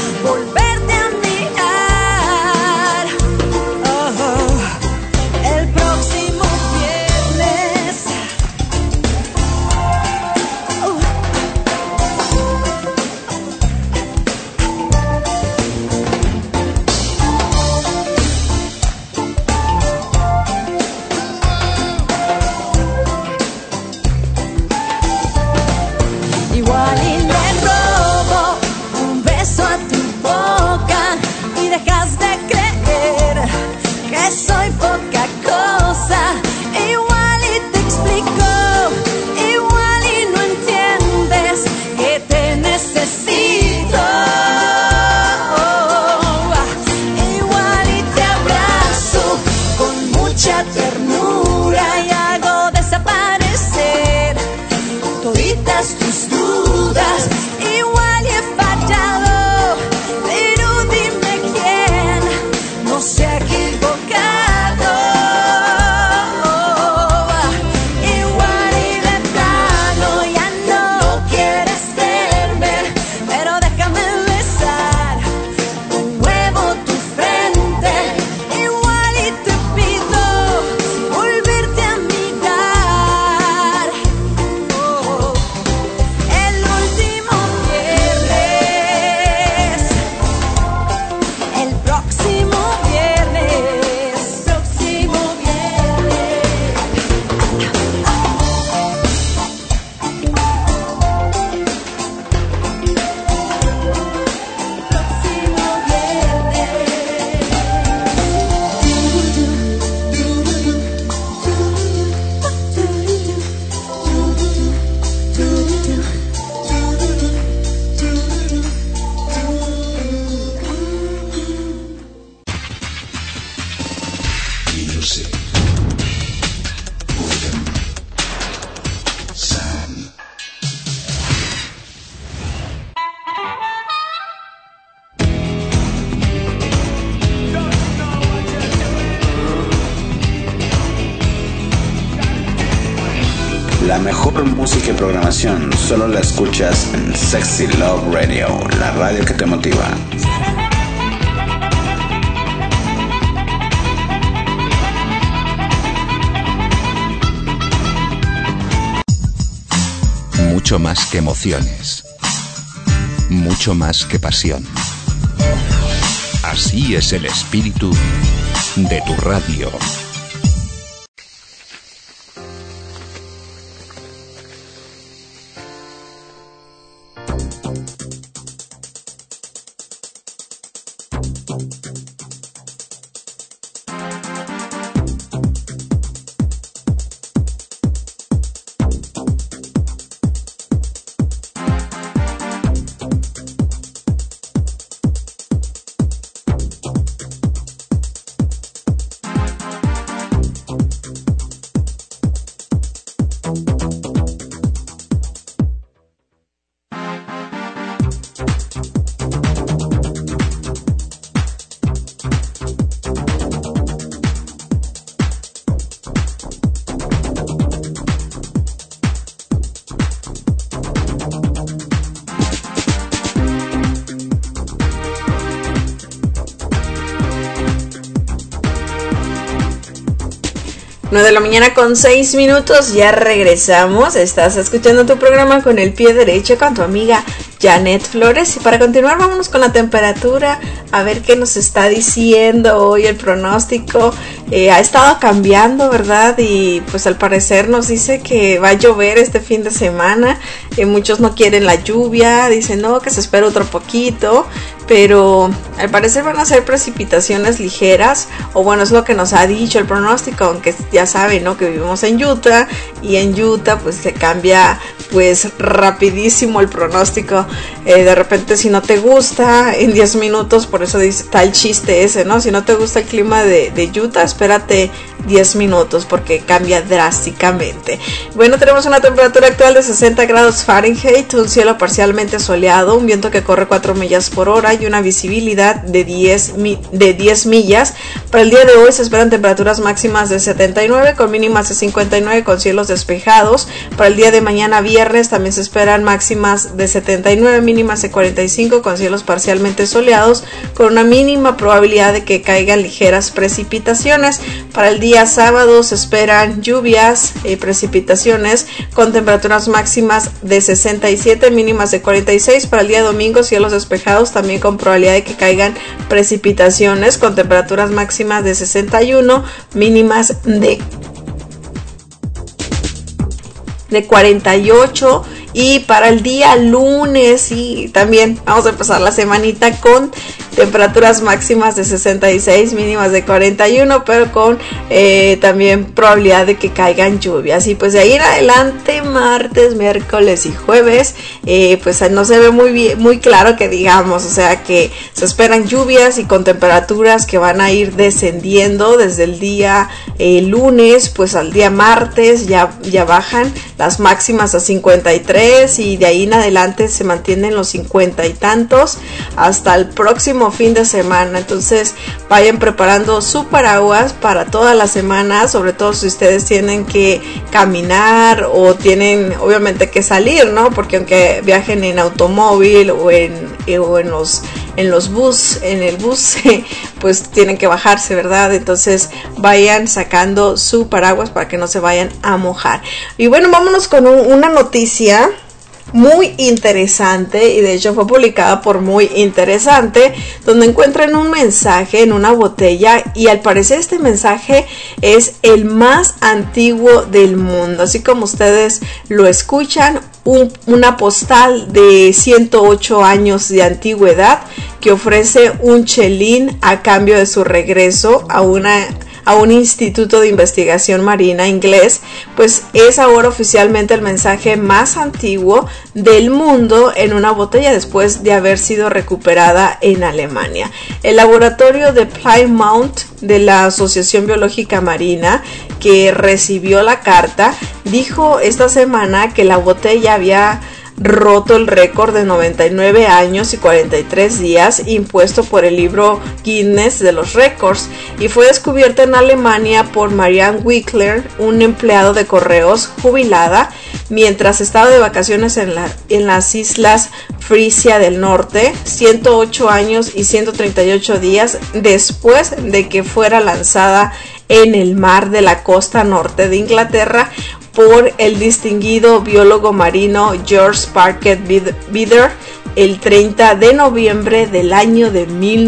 La mejor música y programación solo la escuchas en Sexy Love Radio, la radio que te motiva. Mucho más que emociones. Mucho más que pasión. Así es el espíritu de tu radio. De la mañana con 6 minutos, ya regresamos. Estás escuchando tu programa Con el Pie Derecho con tu amiga Janet Flores. Y para continuar, vámonos con la temperatura, a ver qué nos está diciendo hoy el pronóstico. Ha estado cambiando, ¿verdad? Y pues al parecer nos dice que va a llover este fin de semana. Muchos no quieren la lluvia, dicen no, que se espera otro poquito. Pero al parecer van a ser precipitaciones ligeras, o bueno, es lo que nos ha dicho el pronóstico, aunque ya saben, ¿no?, que vivimos en Utah, y en Utah pues se cambia pues rapidísimo el pronóstico. De repente, si no te gusta, en 10 minutos, por eso está el chiste ese, ¿no? Si no te gusta el clima de Utah, espérate 10 minutos porque cambia drásticamente. Bueno, tenemos una temperatura actual de 60 grados Fahrenheit, un cielo parcialmente soleado, un viento que corre 4 millas por hora y una visibilidad de 10 millas. Para el día de hoy se esperan temperaturas máximas de 79 con mínimas de 59 con cielos despejados. Para el día de mañana viernes también se esperan máximas de 79, mínimas de 45 con cielos parcialmente soleados, con una mínima probabilidad de que caigan ligeras precipitaciones. Para el día sábado se esperan lluvias y precipitaciones con temperaturas máximas de 67, mínimas de 46. Para el día domingo cielos despejados, también con probabilidad de que caigan precipitaciones con temperaturas máximas de 61, mínimas de 48. Y para el día lunes, y también vamos a empezar la semanita con temperaturas máximas de 66, mínimas de 41, pero con también probabilidad de que caigan lluvias. Y pues de ahí en adelante, martes, miércoles y jueves, pues no se ve muy claro que digamos, o sea que se esperan lluvias y con temperaturas que van a ir descendiendo desde el día lunes, pues al día martes ya bajan las máximas a 53, y de ahí en adelante se mantienen los 50 y tantos hasta el próximo fin de semana. Entonces vayan preparando su paraguas para toda la semana, sobre todo si ustedes tienen que caminar o tienen obviamente que salir, ¿no? Porque aunque viajen en automóvil o en el bus, pues tienen que bajarse, ¿verdad? Entonces vayan sacando su paraguas para que no se vayan a mojar. Y bueno, vámonos con una noticia muy interesante, y de hecho fue publicada por Muy Interesante, donde encuentran un mensaje en una botella, y al parecer este mensaje es el más antiguo del mundo, así como ustedes lo escuchan, una postal de 108 años de antigüedad que ofrece un chelín a cambio de su regreso a un instituto de investigación marina inglés. Pues es ahora oficialmente el mensaje más antiguo del mundo en una botella, después de haber sido recuperada en Alemania. El laboratorio de Plymouth de la Asociación Biológica Marina, que recibió la carta, dijo esta semana que la botella roto el récord de 99 años y 43 días impuesto por el libro Guinness de los récords, y fue descubierta en Alemania por Marianne Wickler, un empleado de correos jubilada, mientras estaba de vacaciones en las islas Frisia del Norte, 108 años y 138 días después de que fuera lanzada en el mar de la costa norte de Inglaterra por el distinguido biólogo marino George Parker Bidder el 30 de noviembre del año de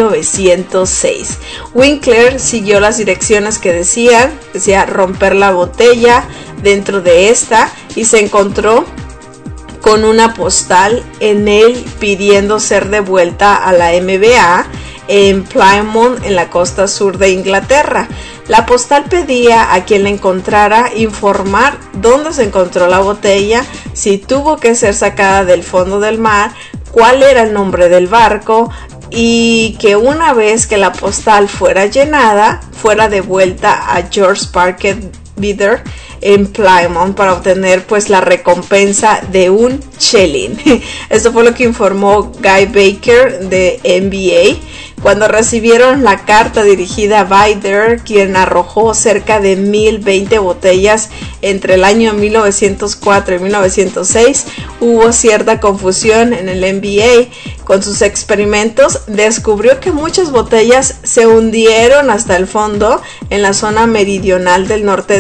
1906. Winkler siguió las direcciones que decía romper la botella dentro de esta, y se encontró con una postal en él pidiendo ser devuelta a la MBA en Plymouth, en la costa sur de Inglaterra. La postal pedía a quien la encontrara informar dónde se encontró la botella, si tuvo que ser sacada del fondo del mar, cuál era el nombre del barco, y que una vez que la postal fuera llenada, fuera devuelta a George Parker Bidder en Plymouth para obtener pues la recompensa de un chelín. Esto fue lo que informó Guy Baker de NBA cuando recibieron la carta dirigida a Bidder, quien arrojó cerca de 1020 botellas entre el año 1904 y 1906. Hubo cierta confusión en el NBA. Con sus experimentos descubrió que muchas botellas se hundieron hasta el fondo en la zona meridional del norte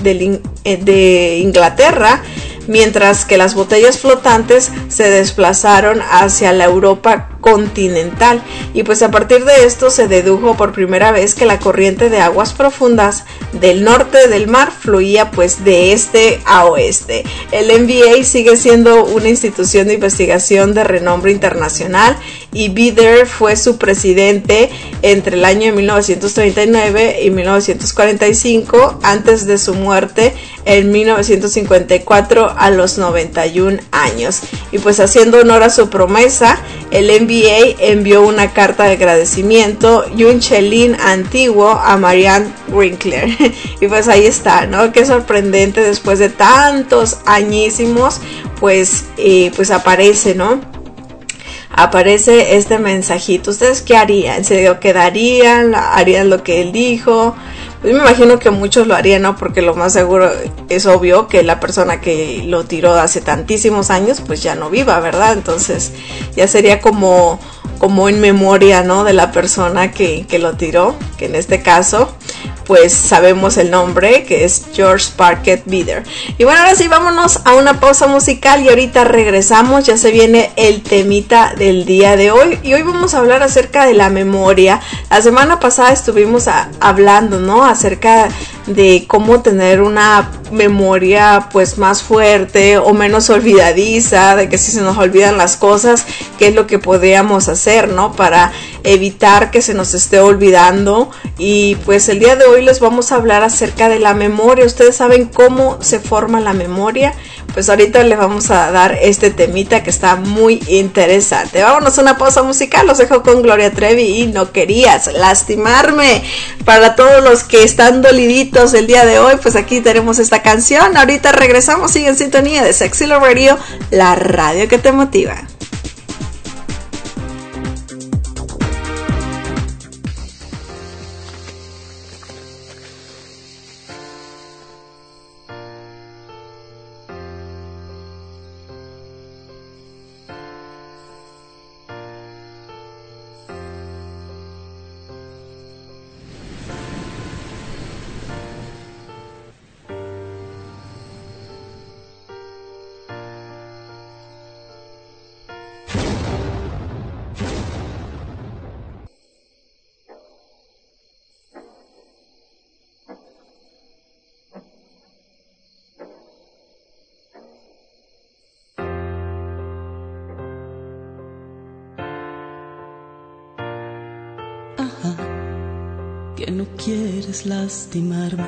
de Inglaterra, mientras que las botellas flotantes se desplazaron hacia la Europa continental, y pues a partir de esto se dedujo por primera vez que la corriente de aguas profundas del norte del mar fluía pues de este a oeste. El NBA sigue siendo una institución de investigación de renombre internacional, y Bidder fue su presidente entre el año 1939 y 1945, antes de su muerte en 1954 a los 91 años. Y pues haciendo honor a su promesa, el NBA envió una carta de agradecimiento y un chelín antiguo a Marianne Winkler. Y pues ahí está, ¿no? Qué sorprendente, después de tantos añísimos, pues aparece, ¿no? Aparece este mensajito. ¿Ustedes qué harían? ¿Se lo quedarían? ¿Harían lo que él dijo? Pues me imagino que muchos lo harían, ¿no? Porque lo más seguro es obvio que la persona que lo tiró hace tantísimos años pues ya no viva, ¿verdad? Entonces ya sería como en memoria, ¿no? De la persona que lo tiró, que en este caso pues sabemos el nombre, que es George Parker Bidder. Y bueno, ahora sí, vámonos a una pausa musical y ahorita regresamos. Ya se viene el temita del día de hoy, y hoy vamos a hablar acerca de la memoria. La semana pasada estuvimos hablando, ¿no? Acerca de cómo tener una memoria pues más fuerte o menos olvidadiza, de que si se nos olvidan las cosas, qué es lo que podríamos hacer, ¿no? Para evitar que se nos esté olvidando. Y pues el día de hoy les vamos a hablar acerca de la memoria. ¿Ustedes saben cómo se forma la memoria? Pues ahorita les vamos a dar este temita que está muy interesante. Vámonos a una pausa musical. Los dejo con Gloria Trevi y No Querías Lastimarme. Para todos los que están doliditos el día de hoy, pues aquí tenemos esta canción. Ahorita regresamos. Sigue en sintonía de Sexy Love Radio, la radio que te motiva. Que no quieres lastimarme,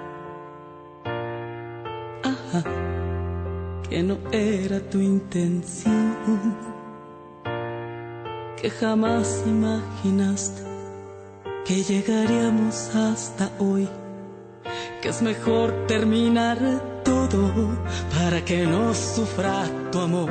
ajá, que no era tu intención, que jamás imaginaste que llegaríamos hasta hoy, que es mejor terminar todo para que no sufra tu amor.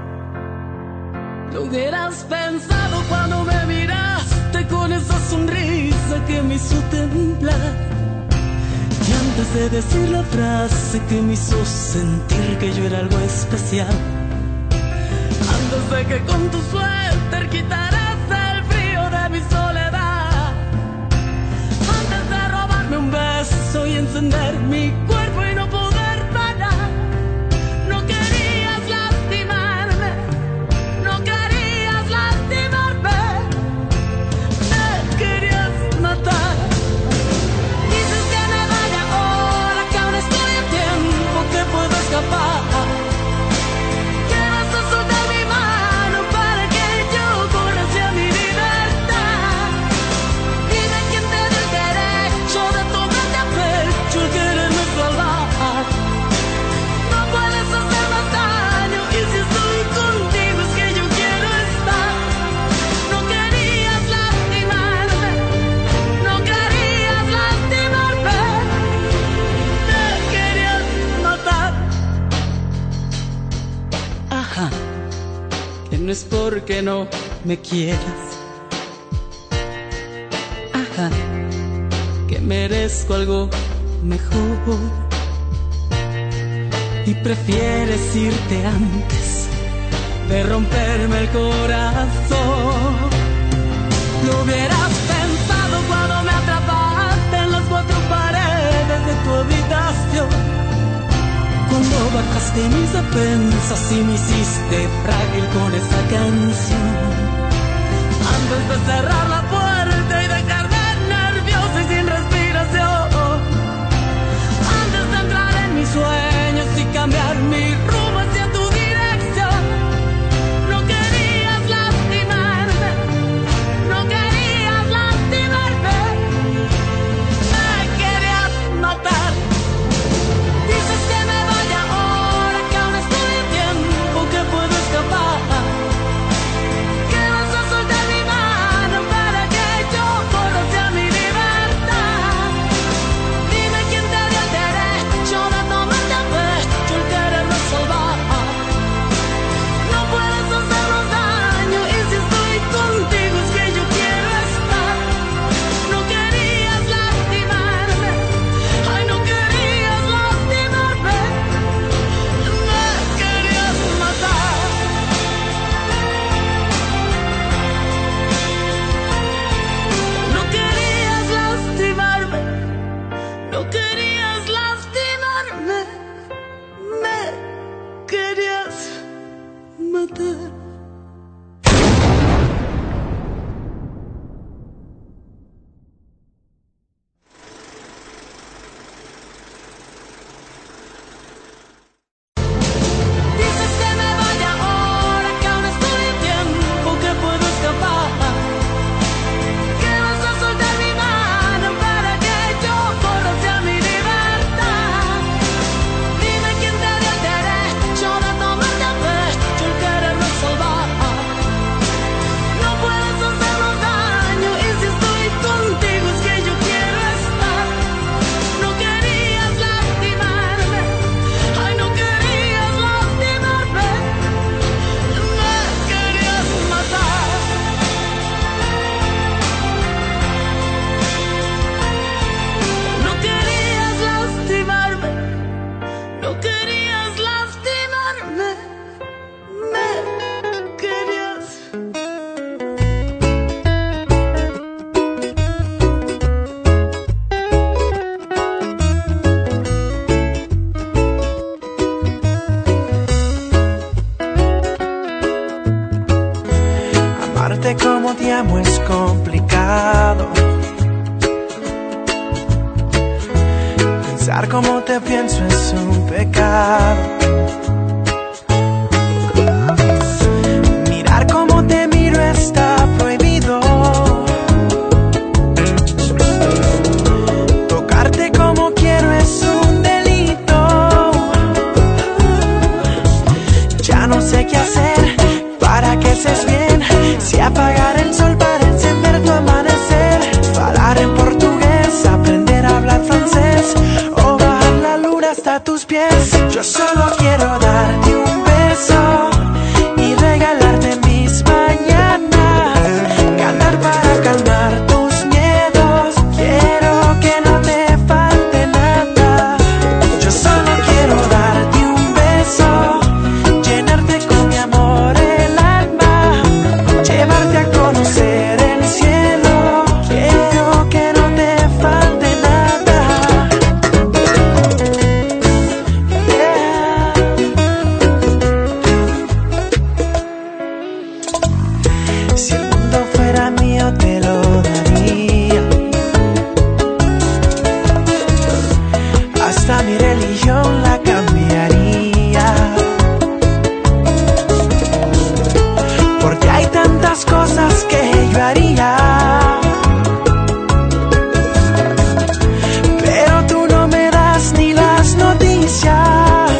Lo hubieras pensado cuando me miraste con esa sonrisa que me hizo temblar. Y antes de decir la frase que me hizo sentir que yo era algo especial. Antes de que con tu suéter quitaras el frío de mi soledad. Antes de robarme un beso y encender mi cuerpo y no poder parar. No querías lastimarme, no querías lastimarme, me querías matar. Dices que me vaya ahora, que aún estoy en tiempo, que puedo escapar. Que vas a soltar mi mano para que yo corra hacia mi libertad. Dime quién te dio el derecho de tomarte a pecho y quererme salvar. No puedes hacer más daño y si estoy contigo es que yo quiero estar. No querías lastimarme, no querías lastimarme, me querías matar. Ajá, que no es porque no me quieras. Ajá, que merezco algo mejor. Y prefieres irte antes de romperme el corazón. Lo hubieras pensado cuando me atrapaste en las cuatro paredes de tu habitación. Cuando bajaste mis defensas y me hiciste frágil con esa canción. Antes de cerrar la puerta y dejarme nerviosa y sin respiración. Antes de entrar en mis sueños y cambiar mi rumbo hacia tu dirección. No querías lastimarme, no querías lastimarme, me querías matar. Dices que me vaya ahora, que aún estoy en tiempo, que puedo escapar. Que vas a soltar mi mano para que yo corra hacia mi libertad. Dime quién te dio el derecho de tomarte a pecho y quererme salvar. No puedes hacernos daño y si estoy contigo es que yo quiero estar. No querías lastimarme, ay no querías lastimarme, me querías matar. No querías lastimarme, no querías lastimarme, me querías matar. Dices que me vaya ahora, que aún estoy en tiempo, que puedo escapar. Que vas a soltar mi mano para que yo corra hacia mi libertad. Dime quién te dio el derecho de tomarte a pecho y quererme salvar. No puedes hacernos daño y si estoy contigo es que yo quiero estar. No querías lastimarme, ay no querías lastimarme, me querías matar. No querías lastimarme, no querías lastimarme, me querías. Amarte como te amo es complicado. Pensar como te pienso es un pecado. Mirar como te miro está prohibido. Tocarte como quiero es un delito. Ya no sé qué hacer para que estés bien. Si apagar el sol para encender tu amanecer. Hablar en portugués, aprender a hablar francés. O bajar la luna hasta tus pies. Yo solo quiero darte un beso y regalarte mis mañanas, cantar para calmar tus miedos. Quiero que no te falte nada. Yo solo quiero darte un beso, llenarte con mi amor el alma, llevarte a conocer el cielo. Quiero que no te falte nada. Si el mundo fuera mío te lo daría, hasta mi religión la cambiaría, porque hay tantas cosas que yo haría, pero tú no me das ni las noticias.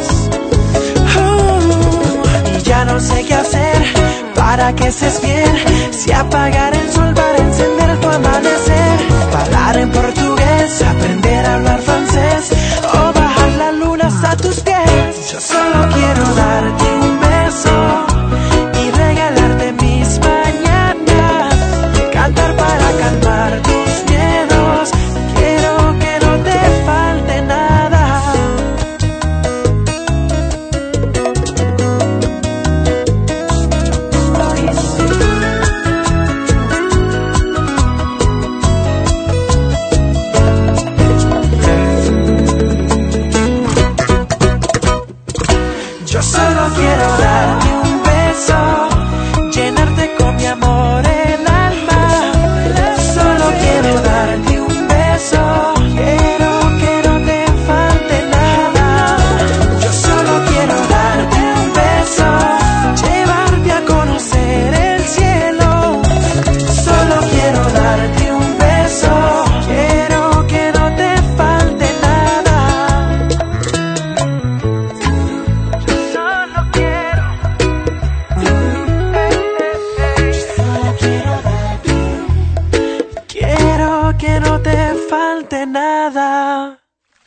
Y ya no sé qué hacer para que estés bien, si apagar el sol para encender tu amanecer, hablar en portugués, aprender a hablar francés, o bajar la luna hasta tus pies. Yo solo quiero darte un beso y regalarte mis mañanas, cantar para calmar tus miedos. Quiero que no te falte nada. Yo solo quiero darte un beso, llenarte con mi amor el alma. Solo quiero darte un beso, quiero que no te falte nada. Yo solo quiero darte un beso, llevarte a conocer el cielo. Solo quiero darte un beso, quiero que no te falte nada. Solo quiero que no te falte nada.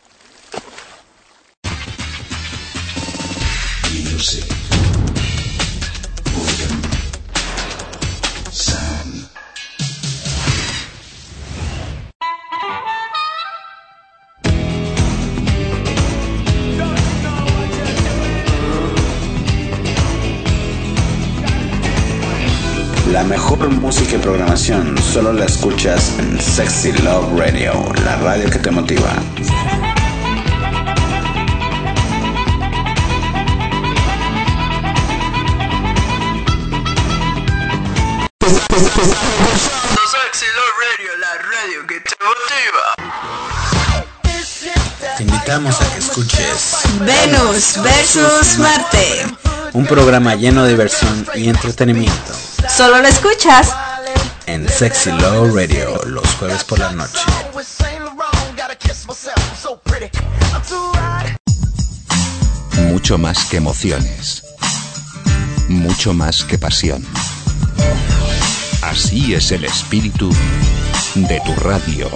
Music. Boredom. Sound. La mejor música y programación solo la escuchas en Sexy Love Radio, la radio que te motiva. Sexy Love Radio, la radio que te motiva. Te invitamos a que escuches Venus versus Marte. un programa lleno de diversión y entretenimiento Solo lo escuchas en Sexy Love Radio los jueves por la noche. Mucho más que emociones. Mucho más que pasión. Así es el espíritu de tu radio.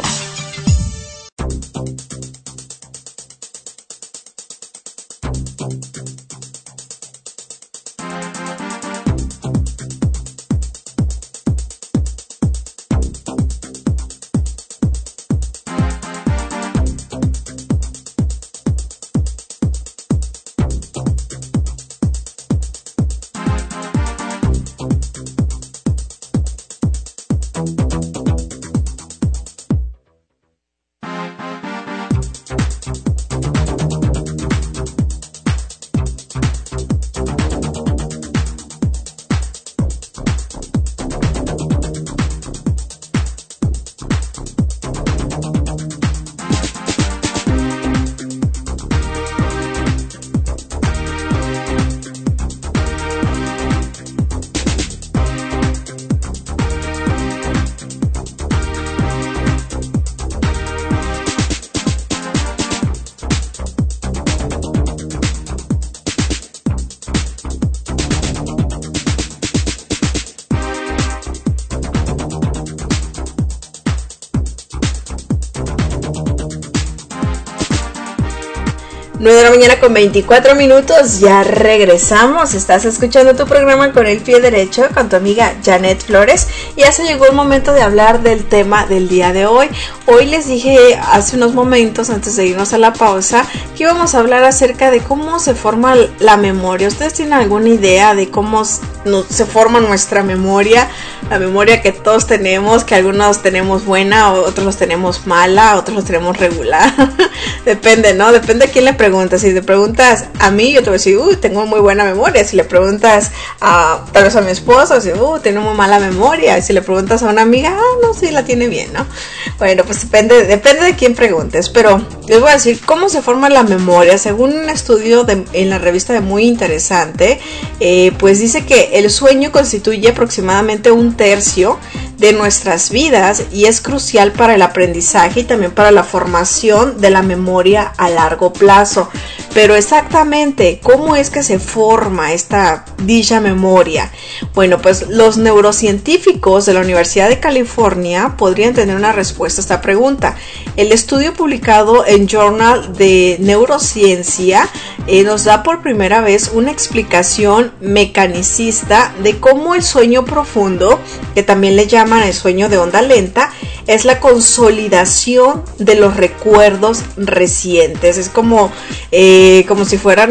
9 de la mañana con 24 minutos, ya regresamos. Estás escuchando tu programa Con el Pie Derecho con tu amiga Janet Flores. Y ya se llegó el momento de hablar del tema del día de hoy. Hoy les dije hace unos momentos, antes de irnos a la pausa, que íbamos a hablar acerca de cómo se forma la memoria. ¿Ustedes tienen alguna idea de cómo se forma nuestra memoria? La memoria que todos tenemos, que algunos tenemos buena, otros los tenemos mala, otros los tenemos regular. Depende, ¿no? Depende a quién le preguntas. Si te preguntas a mí, yo te voy a decir, tengo muy buena memoria. Si le preguntas tal vez a mi esposo, tengo muy mala memoria. Y si le preguntas a una amiga, no, sí, la tiene bien, ¿no? Bueno, pues depende de quién preguntes. Pero les voy a decir cómo se forma la memoria. Según un estudio en la revista de Muy Interesante, pues dice que el sueño constituye aproximadamente 1/3 de nuestras vidas y es crucial para el aprendizaje y también para la formación de la memoria a largo plazo. Pero exactamente, ¿cómo es que se forma esta dicha memoria? Bueno, pues los neurocientíficos de la Universidad de California podrían tener una respuesta a esta pregunta. El estudio publicado en Journal de Neurociencia nos da por primera vez una explicación mecanicista de cómo el sueño profundo, que también le llaman el sueño de onda lenta, es la consolidación de los recuerdos recientes. Es como si fuera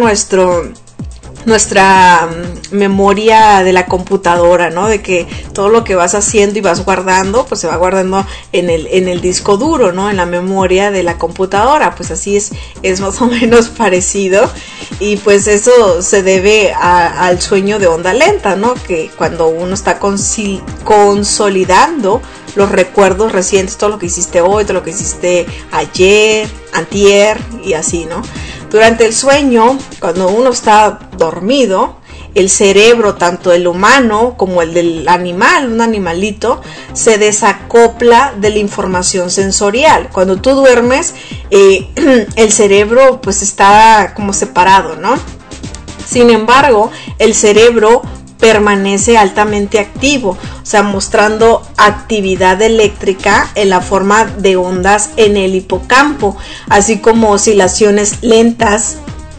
nuestra memoria de la computadora, ¿no? De que todo lo que vas haciendo y vas guardando, pues se va guardando en el disco duro, ¿no? En la memoria de la computadora. Pues así es más o menos parecido. Y pues eso se debe al sueño de onda lenta, ¿no? Que cuando uno está consolidando los recuerdos recientes, todo lo que hiciste hoy, todo lo que hiciste ayer, antier y así, ¿no? Durante el sueño, cuando uno está dormido, el cerebro, tanto el humano como el del animal, un animalito, se desacopla de la información sensorial. Cuando tú duermes, el cerebro pues está como separado, ¿no? Sin embargo, el cerebro permanece altamente activo, o sea, mostrando actividad eléctrica en la forma de ondas en el hipocampo, así como oscilaciones lentas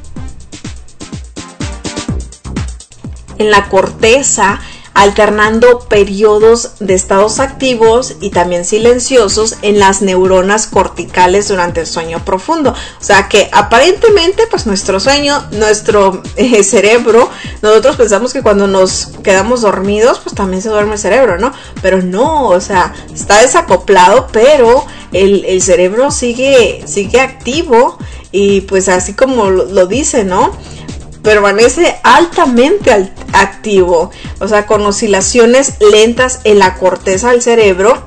en la corteza, alternando periodos de estados activos y también silenciosos en las neuronas corticales durante el sueño profundo. O sea que aparentemente pues nuestro sueño, nuestro cerebro, nosotros pensamos que cuando nos quedamos dormidos pues también se duerme el cerebro, ¿no? Pero no, o sea, está desacoplado, pero el cerebro sigue activo y pues así como lo dice, ¿no? Permanece altamente activo, o sea, con oscilaciones lentas en la corteza del cerebro,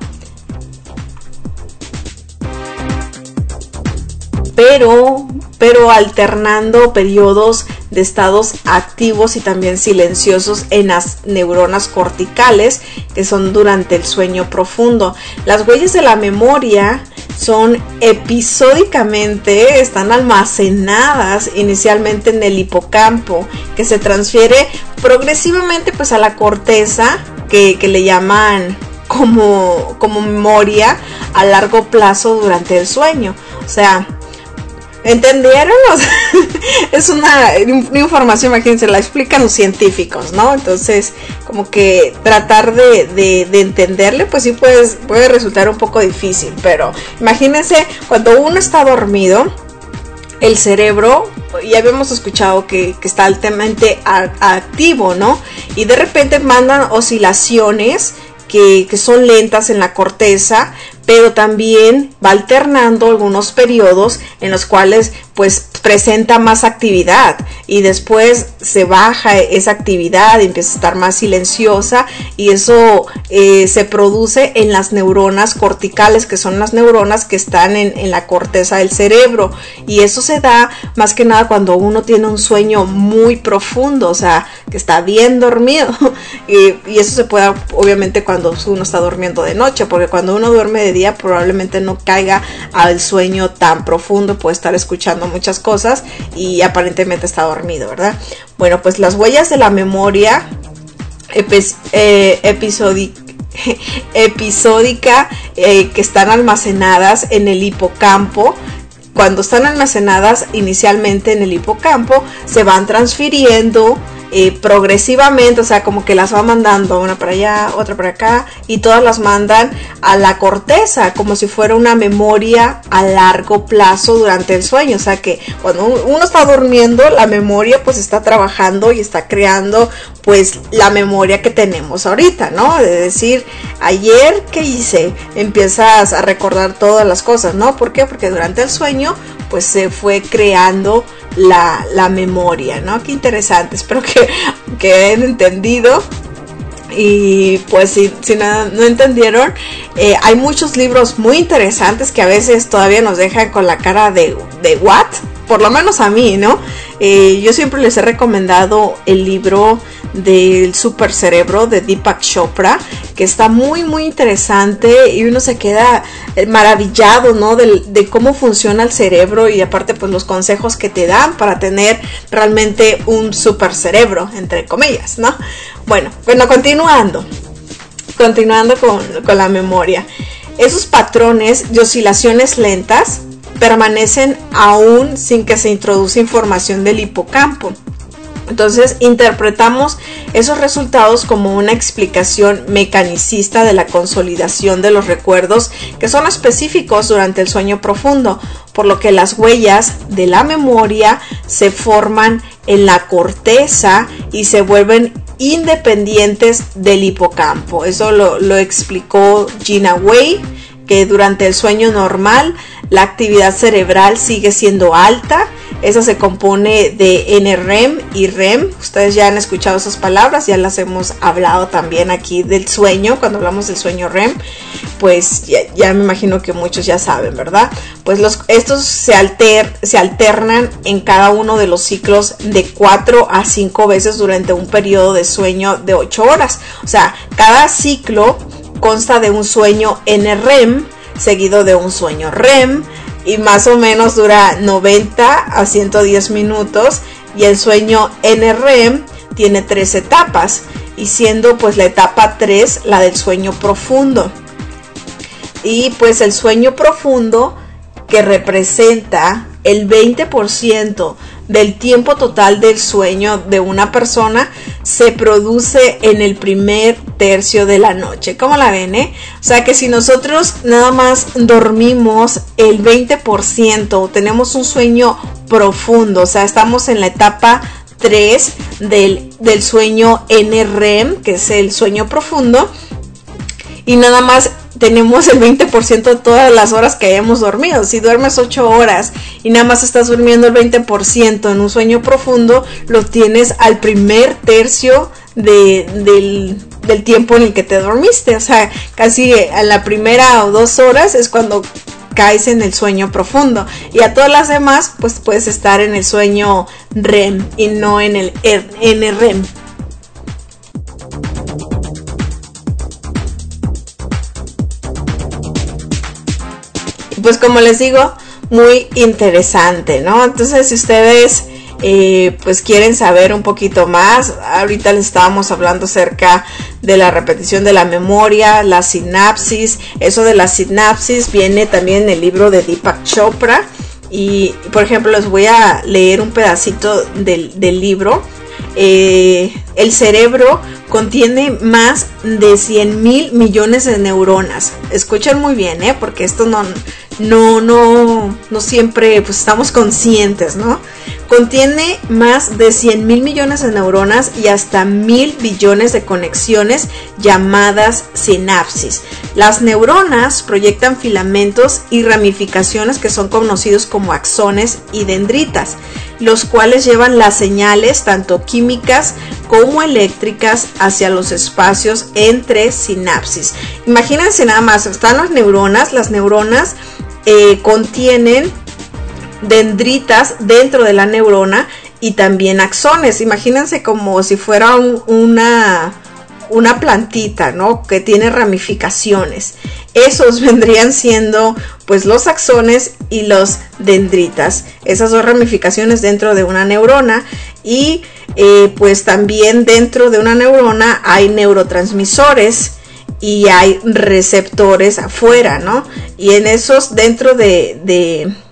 pero alternando periodos de estados activos y también silenciosos en las neuronas corticales, que son durante el sueño profundo. Las huellas de la memoria son episódicamente, están almacenadas inicialmente en el hipocampo, que se transfiere progresivamente pues a la corteza, que le una como memoria a largo plazo durante el sueño. O sea, ¿entendieron? O sea, es una información, imagínense, la explican los científicos, ¿no? Entonces, como que tratar de entenderle, pues sí puede resultar un poco difícil, pero imagínense, cuando uno está dormido, el cerebro, ya habíamos escuchado que está altamente activo, ¿no? Y de repente mandan oscilaciones que son lentas en la corteza, pero también va alternando algunos periodos en los cuales pues presenta más actividad y después se baja esa actividad y empieza a estar más silenciosa, y eso se produce en las neuronas corticales, que son las neuronas que están en la corteza del cerebro, y eso se da más que nada cuando uno tiene un sueño muy profundo, o sea, que está bien dormido, y eso se puede obviamente cuando uno está durmiendo de noche, porque cuando uno duerme de día probablemente no caiga al sueño tan profundo, puede estar escuchando muchas cosas y aparentemente está dormido, ¿verdad? Bueno, pues las huellas de la memoria episódica que están almacenadas en el hipocampo cuando están almacenadas inicialmente en el hipocampo, se van transfiriendo progresivamente, o sea, como que las va mandando una para allá, otra para acá, y todas las mandan a la corteza, como si fuera una memoria a largo plazo durante el sueño. O sea, que cuando uno está durmiendo, la memoria pues está trabajando y está creando pues la memoria que tenemos ahorita, ¿no? De decir, ayer, ¿qué hice? Empiezas a recordar todas las cosas, ¿no? ¿Por qué? Porque durante el sueño pues se fue creando la memoria, ¿no? Qué interesante, espero que hayan entendido. Y pues si no entendieron, hay muchos libros muy interesantes que a veces todavía nos dejan con la cara de what, por lo menos a mí, ¿no? Yo siempre les he recomendado el libro del super cerebro de Deepak Chopra, que está muy muy interesante y uno se queda maravillado, ¿no? De cómo funciona el cerebro, y aparte pues los consejos que te dan para tener realmente un super cerebro, entre comillas, ¿no? Bueno, continuando con la memoria. Esos patrones de oscilaciones lentas permanecen aún sin que se introduce información del hipocampo. Entonces interpretamos esos resultados como una explicación mecanicista de la consolidación de los recuerdos que son específicos durante el sueño profundo, por lo que las huellas de la memoria se forman en la corteza y se vuelven independientes del hipocampo. Eso lo explicó Gina Wei, que durante el sueño normal la actividad cerebral sigue siendo alta. Esa se compone de NREM y REM. Ustedes ya han escuchado esas palabras, ya las hemos hablado también aquí del sueño. Cuando hablamos del sueño REM, pues ya me imagino que muchos ya saben, ¿verdad? Pues estos se alternan en cada uno de los ciclos de 4 a 5 veces durante un periodo de sueño de 8 horas. O sea, cada ciclo consta de un sueño NREM seguido de un sueño REM, y más o menos dura 90 a 110 minutos, y el sueño NREM tiene 3 etapas, y siendo pues la etapa 3 la del sueño profundo. Y pues el sueño profundo, que representa el 20% del tiempo total del sueño de una persona, se produce en el primer tercio de la noche. ¿Cómo la ven, O sea que si nosotros nada más dormimos el 20%, tenemos un sueño profundo, o sea, estamos en la etapa 3 del sueño NREM, que es el sueño profundo, y nada más tenemos el 20% de todas las horas que hayamos dormido. Si duermes 8 horas y nada más estás durmiendo el 20% en un sueño profundo, lo tienes al primer tercio del tiempo en el que te dormiste. O sea, casi a la primera o 2 horas es cuando caes en el sueño profundo, y a todas las demás pues puedes estar en el sueño REM y no en el NREM. Pues como les digo, muy interesante, ¿no? Entonces, si ustedes pues quieren saber un poquito más, ahorita les estábamos hablando acerca de la repetición de la memoria, la sinapsis. Eso de la sinapsis viene también en el libro de Deepak Chopra, y por ejemplo les voy a leer un pedacito del libro. El cerebro contiene más de 100,000 millones de neuronas. Escuchen muy bien, porque esto no siempre pues estamos conscientes, ¿no? Contiene más de 100,000 millones de neuronas y hasta 1,000 billones de conexiones llamadas sinapsis. Las neuronas proyectan filamentos y ramificaciones que son conocidos como axones y dendritas, los cuales llevan las señales tanto químicas como eléctricas hacia los espacios entre sinapsis. Imagínense nada más, están las neuronas contienen dendritas dentro de la neurona y también axones. Imagínense como si fuera una plantita, ¿no? Que tiene ramificaciones. Esos vendrían siendo pues los axones y los dendritas. Esas dos ramificaciones dentro de una neurona, y pues también dentro de una neurona hay neurotransmisores y hay receptores afuera, ¿no? Y en esos, dentro de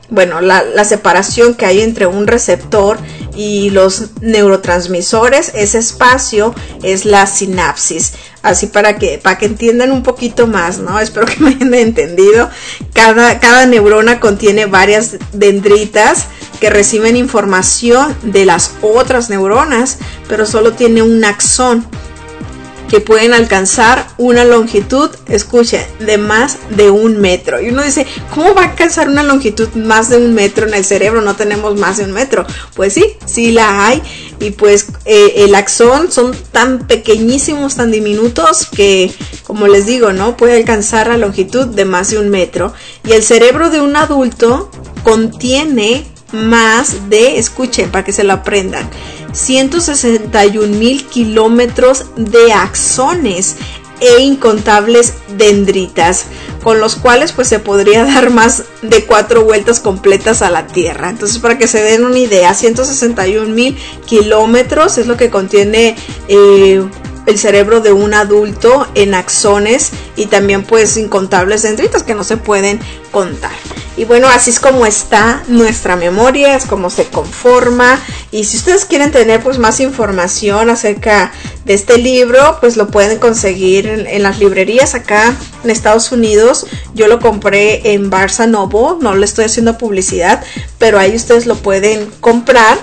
bueno, la separación que hay entre un receptor y los neurotransmisores. Ese espacio es la sinapsis. Así para que entiendan un poquito más, ¿no? Espero que me hayan entendido. Cada neurona contiene varias dendritas que reciben información de las otras neuronas, pero solo tiene un axón, que pueden alcanzar una longitud, escuchen, de más de 1 metro. Y uno dice, ¿cómo va a alcanzar una longitud más de 1 metro en el cerebro? No tenemos más de 1 metro. Pues sí la hay. Y pues el axón son tan pequeñísimos, tan diminutos que, como les digo, ¿no? Puede alcanzar la longitud de más de 1 metro. Y el cerebro de un adulto contiene más de, escuchen, para que se lo aprendan, 161,000 kilómetros de axones e incontables dendritas, con los cuales pues se podría dar más de 4 vueltas completas a la Tierra. Entonces, para que se den una idea, 161,000 kilómetros es lo que contiene el cerebro de un adulto en axones, y también pues incontables dendritas que no se pueden contar. Y bueno, así es como está nuestra memoria, es como se conforma. Y si ustedes quieren tener pues más información acerca de este libro, pues lo pueden conseguir en las librerías acá en Estados Unidos. Yo lo compré en Barnes & Noble, no le estoy haciendo publicidad, pero ahí ustedes lo pueden comprar.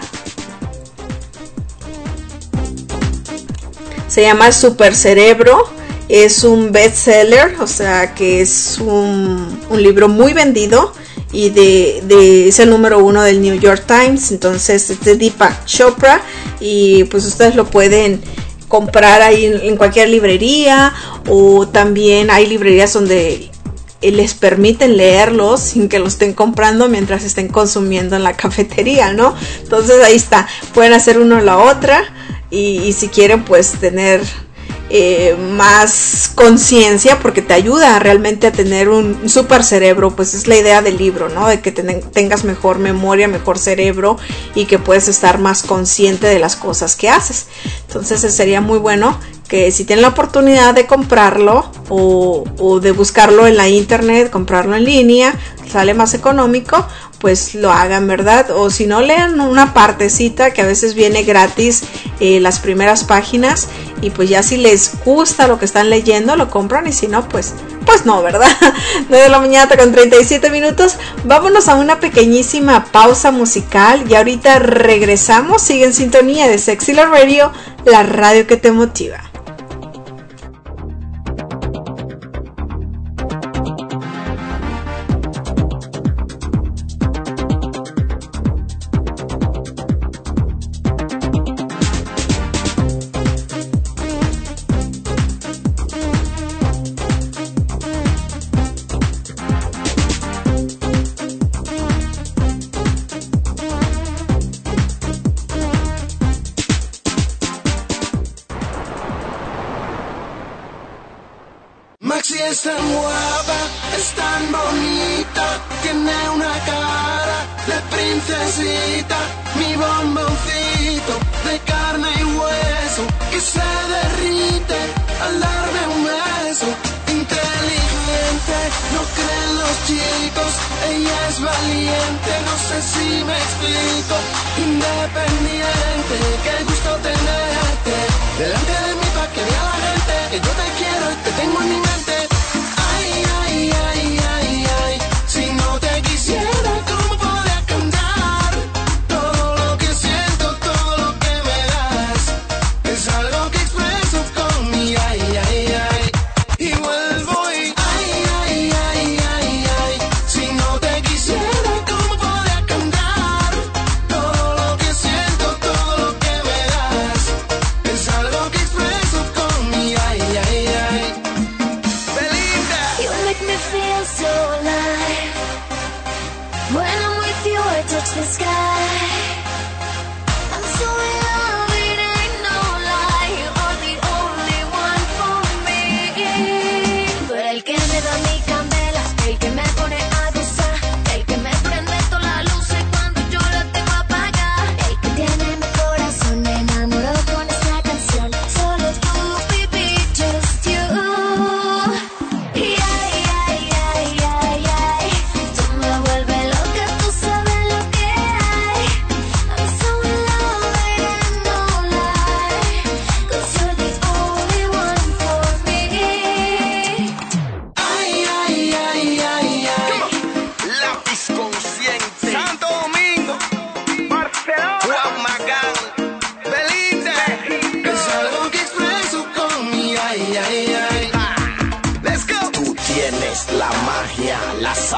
Se llama Super Cerebro. Es un bestseller, o sea que es un libro muy vendido, y es el número 1 del New York Times. Entonces es de Deepak Chopra, y pues ustedes lo pueden comprar ahí en cualquier librería, o también hay librerías donde les permiten leerlos sin que lo estén comprando mientras estén consumiendo en la cafetería, ¿no? Entonces ahí está, pueden hacer uno o la otra, y si quieren pues tener más conciencia, porque te ayuda realmente a tener un super cerebro, pues es la idea del libro, ¿no? De que tengas mejor memoria, mejor cerebro, y que puedes estar más consciente de las cosas que haces. Entonces sería muy bueno que si tienen la oportunidad de comprarlo o de buscarlo en la internet, comprarlo en línea, sale más económico, pues lo hagan, ¿verdad? O si no, lean una partecita que a veces viene gratis, las primeras páginas, y pues ya si les gusta lo que están leyendo, lo compran, y si no, pues no, ¿verdad? 9 de la mañana con 37 minutos. Vámonos a una pequeñísima pausa musical y ahorita regresamos. Sigue en sintonía de Sexy Love Radio, la radio que te motiva. Maxi es tan guapa, es tan bonita, tiene una cara de princesita, mi bomboncito de carne y hueso que se derrite al darme un beso. Inteligente, no creen los chicos, ella es valiente, no sé si me explico. Independiente, qué gusto tenerte delante de mí pa' que vea la gente que yo te quiero y te tengo en mi mente. Ay, ay, ay, ay, ay, si no te quisiera, ¿cómo podría cantar? Todo lo que siento, todo lo que me das, es algo que expreso con mi ay, ay, ay. Y vuelvo y ay, ay, ay, ay, ay, si no te quisiera, ¿cómo podría cantar? Todo lo que siento, todo lo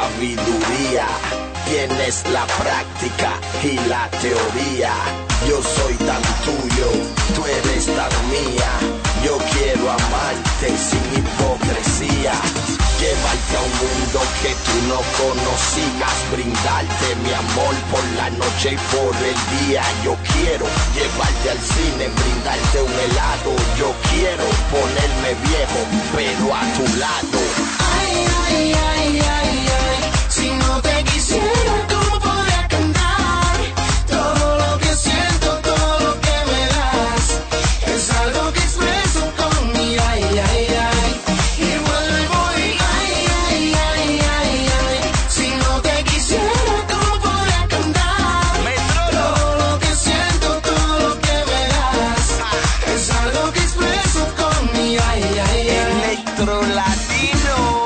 sabiduría. Tienes la práctica y la teoría. Yo soy tan tuyo, tú eres tan mía. Yo quiero amarte sin hipocresía. Llevarte a un mundo que tú no conocías. Brindarte mi amor por la noche y por el día. Yo quiero llevarte al cine, brindarte un helado. Yo quiero ponerme viejo, pero a tu lado. Ay, ay, ay, ay, ay. Si no te quisiera, ¿cómo podría cantar? Todo lo que siento, todo lo que me das, es algo que expreso con mi ay, ay, ay. Y vuelvo y voy, ay, ay, ay, ay, ay. Si no te quisiera, ¿cómo podría cantar? Todo lo que siento, todo lo que me das, es algo que expreso con mi ay, ay, ay. Electro Latino.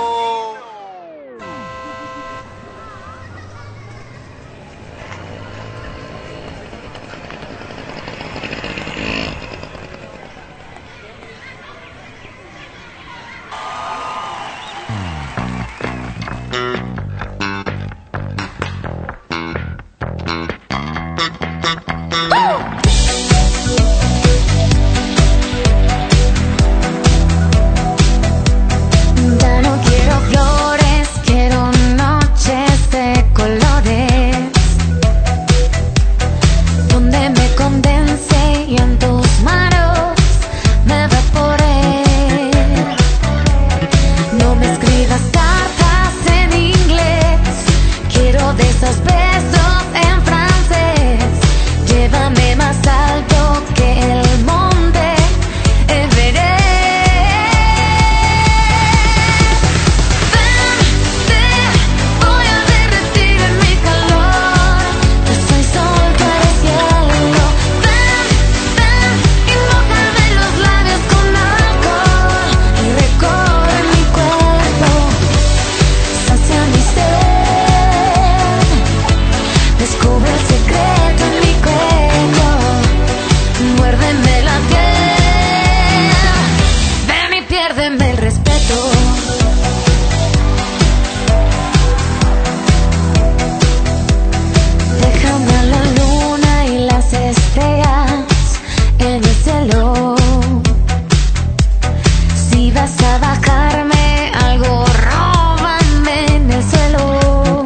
Ya no quiero flores, quiero noches de colores, donde me condense y en tus manos me evaporé. No me escribas cartas en inglés, quiero de esos besos en francés. Llévame más alto que el monte Everest. Voy a derretir en mi calor. Yo soy sol, tú eres cielo. Ven, y mójame los labios con alcohol y recorre mi cuerpo, sacia mi sed. Descubre el secreto en mi cuello, muérdeme la piel. Ven y piérdeme el respeto. Déjame a la luna y las estrellas en el cielo. Si vas a bajarme algo, róbame en el suelo.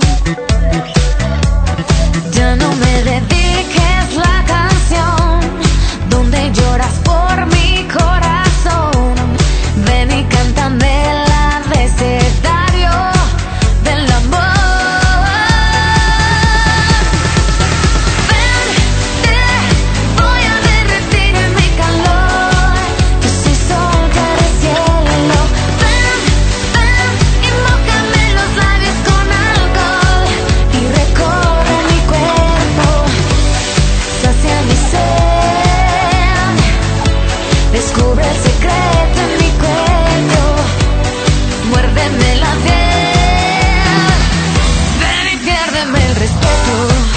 Ya no me dediques la canción donde lloras por mi corazón. Ven y cántame el abecedario del amor. Voy a derretir en mi calor. Yo soy sol, tú eres cielo. Ven, y mójame los labios con alcohol y recorre mi cuerpo, sacia mi sed. Descubre el secreto en mi cuello, muérdeme la piel. Ven y piérdeme el respeto.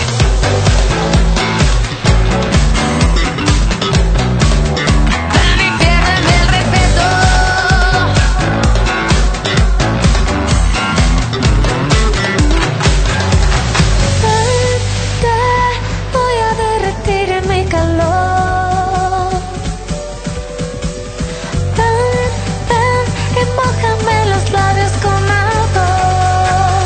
Ven y piérdeme el respeto. Voy a derretir en mi calor. Ven, y mójame los labios con alcohol.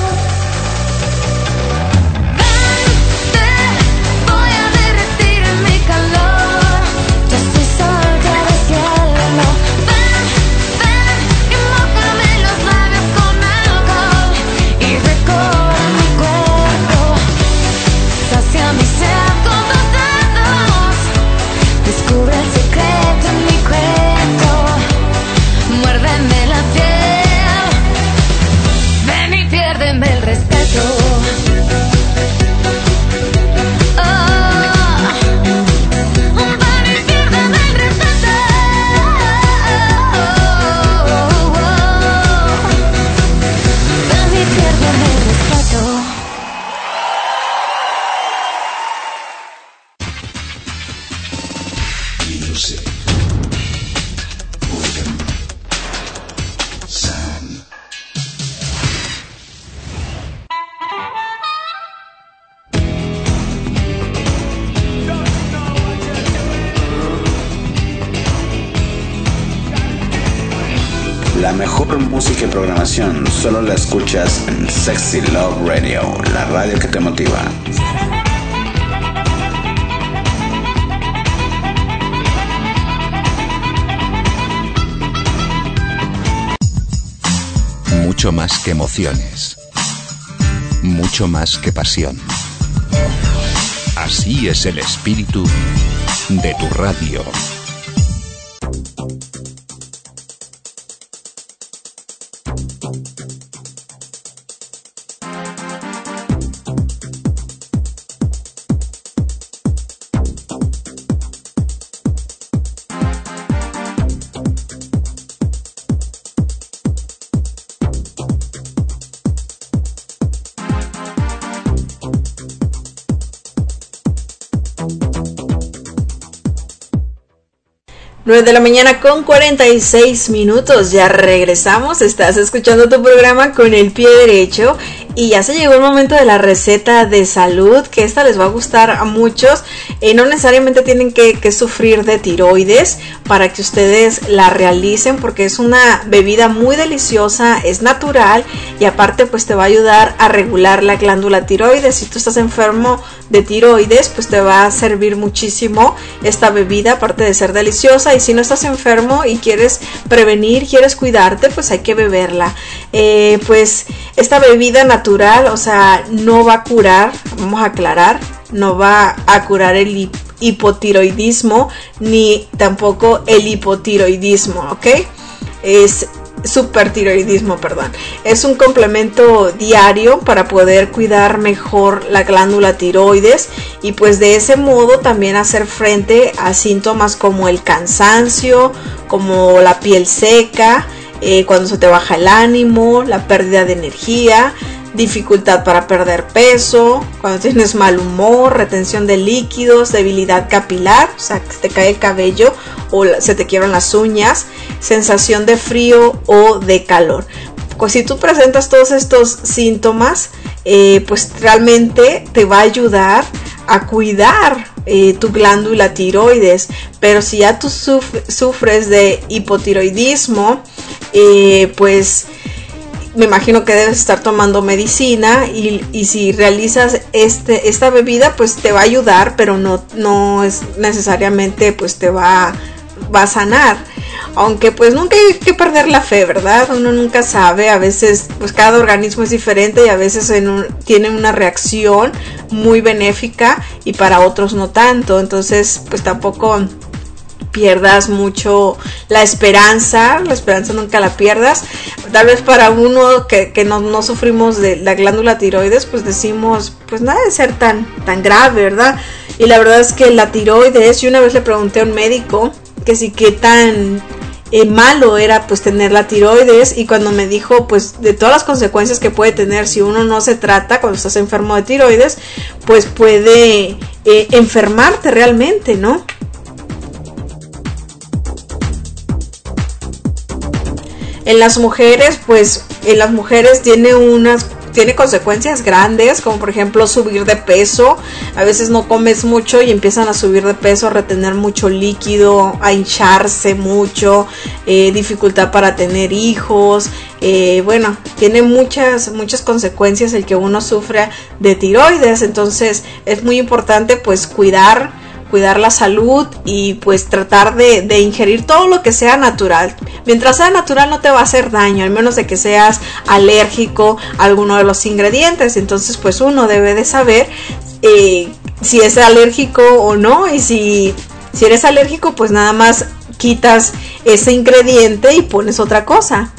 Voy a derretir en mi calor. Yo soy sol, tú eres cielo. Ven, y mójame los labios con alcohol y recorre mi cuerpo, sacia mi sed con tus dedos. Descubre el secreto en mi cuerpo, muérdeme la piel. Ven y piérdeme el respeto. Ven y piérdeme el respeto. Ven y piérdeme el respeto. Music. Rhythm. Sound. La mejor música y programación solo la escuchas en Sexy Love Radio, la radio que te motiva. Mucho más que emociones. Mucho más que pasión. Así es el espíritu de tu radio. Nueve de la mañana con 46 minutos, ya regresamos, estás escuchando tu programa Con el Pie Derecho y ya se llegó el momento de la receta de salud, que esta les va a gustar a muchos. No necesariamente tienen que sufrir de tiroides para que ustedes la realicen, porque es una bebida muy deliciosa, es natural y aparte pues te va a ayudar a regular la glándula tiroides. Si tú estás enfermo de tiroides, pues te va a servir muchísimo esta bebida, aparte de ser deliciosa. Y si no estás enfermo y quieres prevenir, quieres cuidarte, pues hay que beberla. Pues esta bebida natural, o sea, no va a curar, vamos a aclarar, no va a curar el hipotiroidismo ni tampoco el hipotiroidismo, ¿ok? Es supertiroidismo, perdón. Es un complemento diario para poder cuidar mejor la glándula tiroides y pues de ese modo también hacer frente a síntomas como el cansancio, como la piel seca, cuando se te baja el ánimo, la pérdida de energía, dificultad para perder peso, cuando tienes mal humor, retención de líquidos, debilidad capilar, o sea, que te cae el cabello o se te quiebran las uñas, sensación de frío o de calor. Pues si tú presentas todos estos síntomas, pues realmente te va a ayudar a cuidar tu glándula tiroides. Pero si ya tú sufres de hipotiroidismo, pues me imagino que debes estar tomando medicina y si realizas esta bebida, pues te va a ayudar, pero no es necesariamente pues te va a sanar. Aunque pues nunca hay que perder la fe, ¿verdad? Uno nunca sabe, a veces pues cada organismo es diferente y a veces tiene una reacción muy benéfica y para otros no tanto. Entonces pues tampoco pierdas mucho la esperanza nunca la pierdas. Tal vez para uno que no sufrimos de la glándula tiroides, pues decimos, pues nada de ser tan grave, ¿verdad? Y la verdad es que la tiroides, yo una vez le pregunté a un médico que sí, qué tan malo era pues tener la tiroides, y cuando me dijo pues de todas las consecuencias que puede tener si uno no se trata cuando estás enfermo de tiroides, pues puede enfermarte realmente, ¿no? En las mujeres, pues en las mujeres tiene consecuencias grandes, como por ejemplo subir de peso. A veces no comes mucho y empiezan a subir de peso, a retener mucho líquido, a hincharse mucho, dificultad para tener hijos. Bueno, tiene muchas consecuencias el que uno sufra de tiroides. Entonces es muy importante pues cuidar la salud y pues tratar de ingerir todo lo que sea natural. Mientras sea natural no te va a hacer daño, al menos de que seas alérgico a alguno de los ingredientes. Entonces pues uno debe de saber si es alérgico o no, y si eres alérgico pues nada más quitas ese ingrediente y pones otra cosa.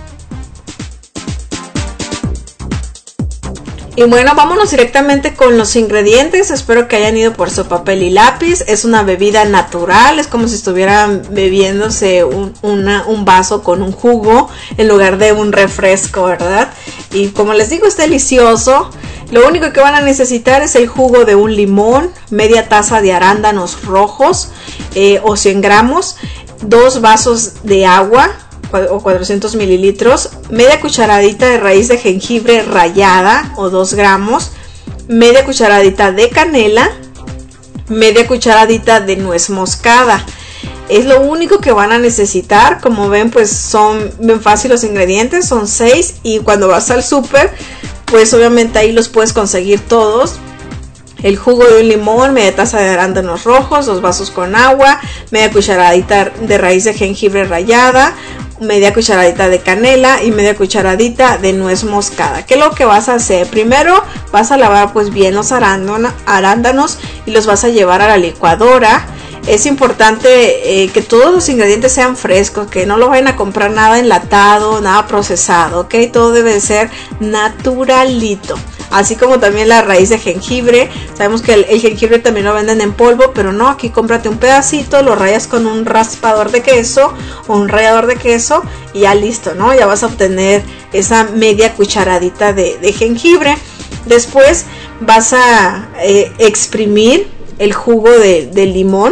Y bueno, vámonos directamente con los ingredientes. Espero que hayan ido por su papel y lápiz. Es una bebida natural, es como si estuvieran bebiéndose un vaso con un jugo en lugar de un refresco, ¿verdad? Y como les digo, es delicioso. Lo único que van a necesitar es el jugo de un limón, media taza de arándanos rojos o 100 gramos, 2 vasos de agua o 400 mililitros, media cucharadita de raíz de jengibre rallada o 2 gramos, media cucharadita de canela, media cucharadita de nuez moscada. Es lo único que van a necesitar. Como ven, pues son bien fáciles los ingredientes, son 6, y cuando vas al súper, pues obviamente ahí los puedes conseguir todos. El jugo de un limón, media taza de arándanos rojos, 2 vasos con agua, media cucharadita de raíz de jengibre rallada, media cucharadita de canela y media cucharadita de nuez moscada. ¿Qué es lo que vas a hacer? Primero vas a lavar pues bien los arándanos y los vas a llevar a la licuadora. Es importante que todos los ingredientes sean frescos, que no lo vayan a comprar nada enlatado, nada procesado, ¿ok? Todo debe ser naturalito. Así como también la raíz de jengibre. Sabemos que el jengibre también lo venden en polvo, pero no, aquí cómprate un pedacito, lo rayas con un raspador de queso o un rallador de queso y ya listo, ¿no? Ya vas a obtener esa media cucharadita de jengibre. Después vas a exprimir el jugo de limón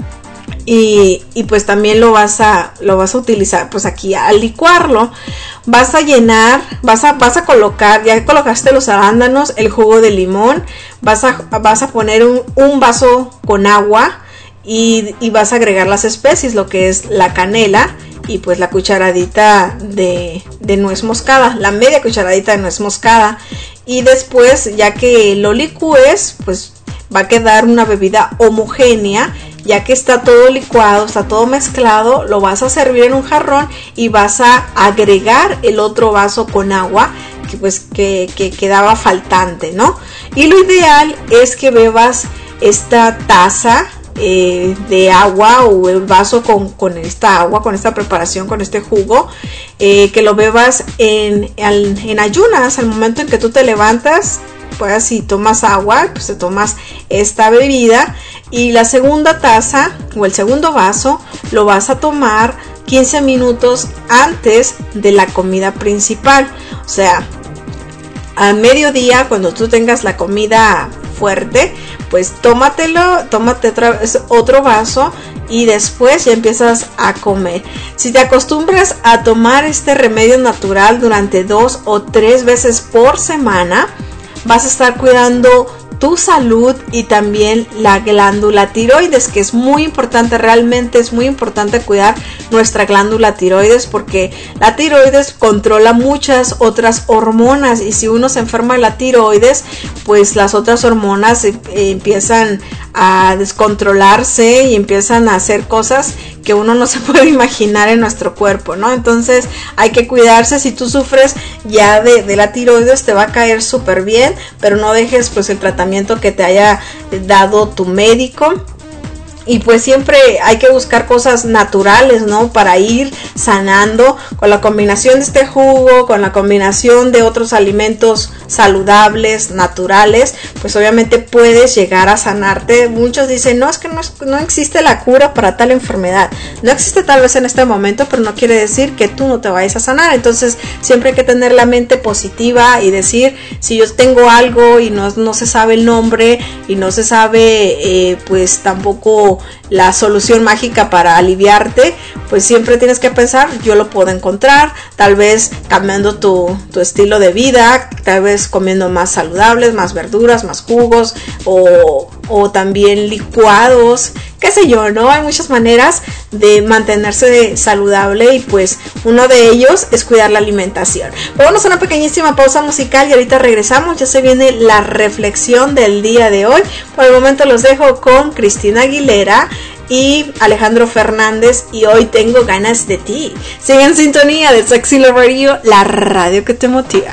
y pues también lo vas a utilizar pues aquí al licuarlo. Vas a llenar, vas a colocar, ya colocaste los arándanos, el jugo de limón, vas a poner un vaso con agua y vas a agregar las especies, lo que es la canela y pues la cucharadita de nuez moscada, la media cucharadita de nuez moscada, y después ya que lo licúes pues va a quedar una bebida homogénea. Ya que está todo licuado, está todo mezclado, lo vas a servir en un jarrón y vas a agregar el otro vaso con agua que quedaba faltante, ¿no? Y lo ideal es que bebas esta taza de agua o el vaso con esta agua, con esta preparación, con este jugo, que lo bebas en ayunas. Al momento en que tú te levantas, pues si tomas agua, pues te tomas esta bebida, y la segunda taza o el segundo vaso lo vas a tomar 15 minutos antes de la comida principal. O sea, a mediodía, cuando tú tengas la comida fuerte, pues tómate otro vaso y después ya empiezas a comer. Si te acostumbras a tomar este remedio natural durante 2 o 3 veces por semana, vas a estar cuidando tu salud y también la glándula tiroides, que es muy importante. Realmente es muy importante cuidar nuestra glándula tiroides, porque la tiroides controla muchas otras hormonas, y si uno se enferma de la tiroides, pues las otras hormonas empiezan a descontrolarse y empiezan a hacer cosas que uno no se puede imaginar en nuestro cuerpo, ¿no? Entonces hay que cuidarse. Si tú sufres ya de la tiroides, te va a caer súper bien, pero no dejes pues el tratamiento que te haya dado tu médico. Y pues siempre hay que buscar cosas naturales, ¿no? Para ir sanando con la combinación de este jugo, con la combinación de otros alimentos saludables, naturales, pues obviamente puedes llegar a sanarte. Muchos dicen, no, es que no existe la cura para tal enfermedad. No existe tal vez en este momento, pero no quiere decir que tú no te vayas a sanar. Entonces siempre hay que tener la mente positiva y decir, si yo tengo algo y no se sabe el nombre y no se sabe pues tampoco la solución mágica para aliviarte, pues siempre tienes que pensar, yo lo puedo encontrar, tal vez cambiando tu estilo de vida, tal vez comiendo más saludables, más verduras, más jugos o también licuados, qué sé yo, ¿no? Hay muchas maneras de mantenerse saludable y pues uno de ellos es cuidar la alimentación. Pero vamos a una pequeñísima pausa musical y ahorita regresamos. Ya se viene la reflexión del día de hoy. Por el momento los dejo con Cristina Aguilera y Alejandro Fernández y Hoy Tengo Ganas de Ti. Sigue en sintonía de Sexy Love Radio, la radio que te motiva.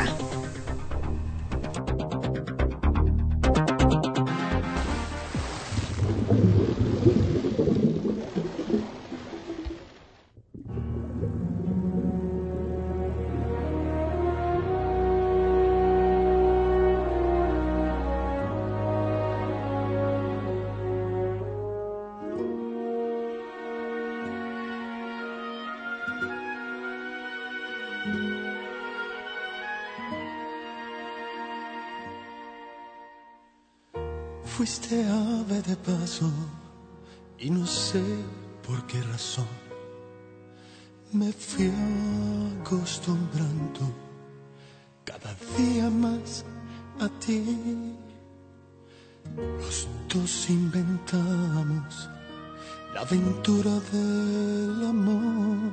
Fuiste ave de paso y no sé por qué razón me fui acostumbrando cada día más a ti. Los dos inventamos la aventura del amor.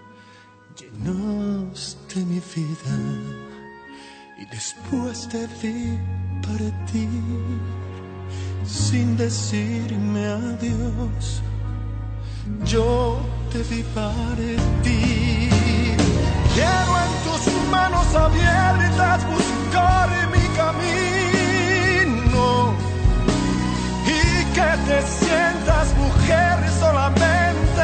Llenaste mi vida y después te vi partir sin decirme adiós. Yo te vi partir. Quiero en tus manos abiertas buscar mi camino y que te sientas mujer solamente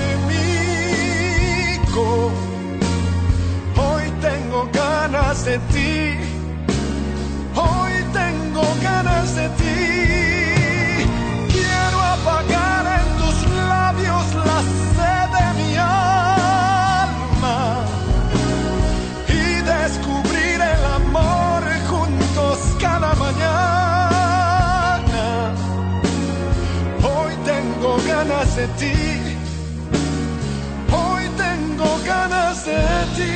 conmigo. Hoy tengo ganas de ti, hoy tengo ganas de ti. Quiero apagar en tus labios la sed de mi alma y descubrir el amor juntos cada mañana. Hoy tengo ganas de ti, hoy tengo ganas de ti.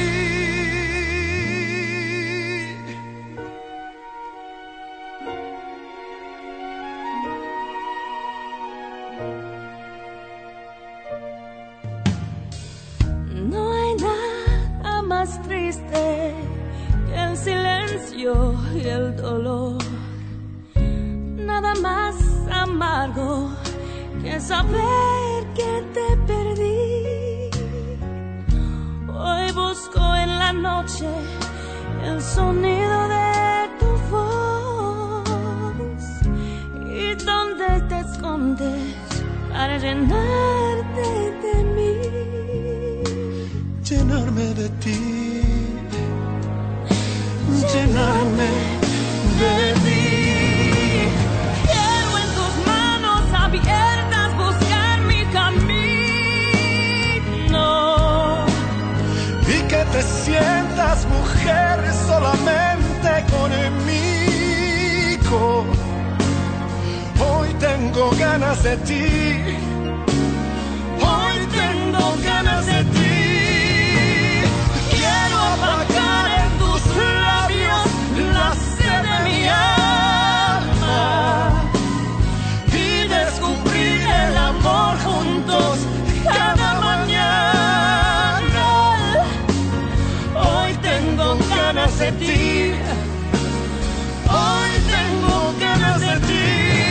No hay nada más triste que el silencio y el dolor. Nada más amargo que saber que te perdí. Hoy busco en la noche el sonido de tu voz y donde te escondes para llenarte de mí. Llenarme de ti, llenarme de ti. Quiero en tus manos abiertas buscar mi camino Y que te sientas mujer solamente conmigo. Hoy tengo ganas de ti, hoy tengo ganas de ti. Quiero apagar en tus labios la sed de mi alma y descubrir el amor juntos cada mañana. Hoy tengo ganas de ti, hoy tengo ganas de ti.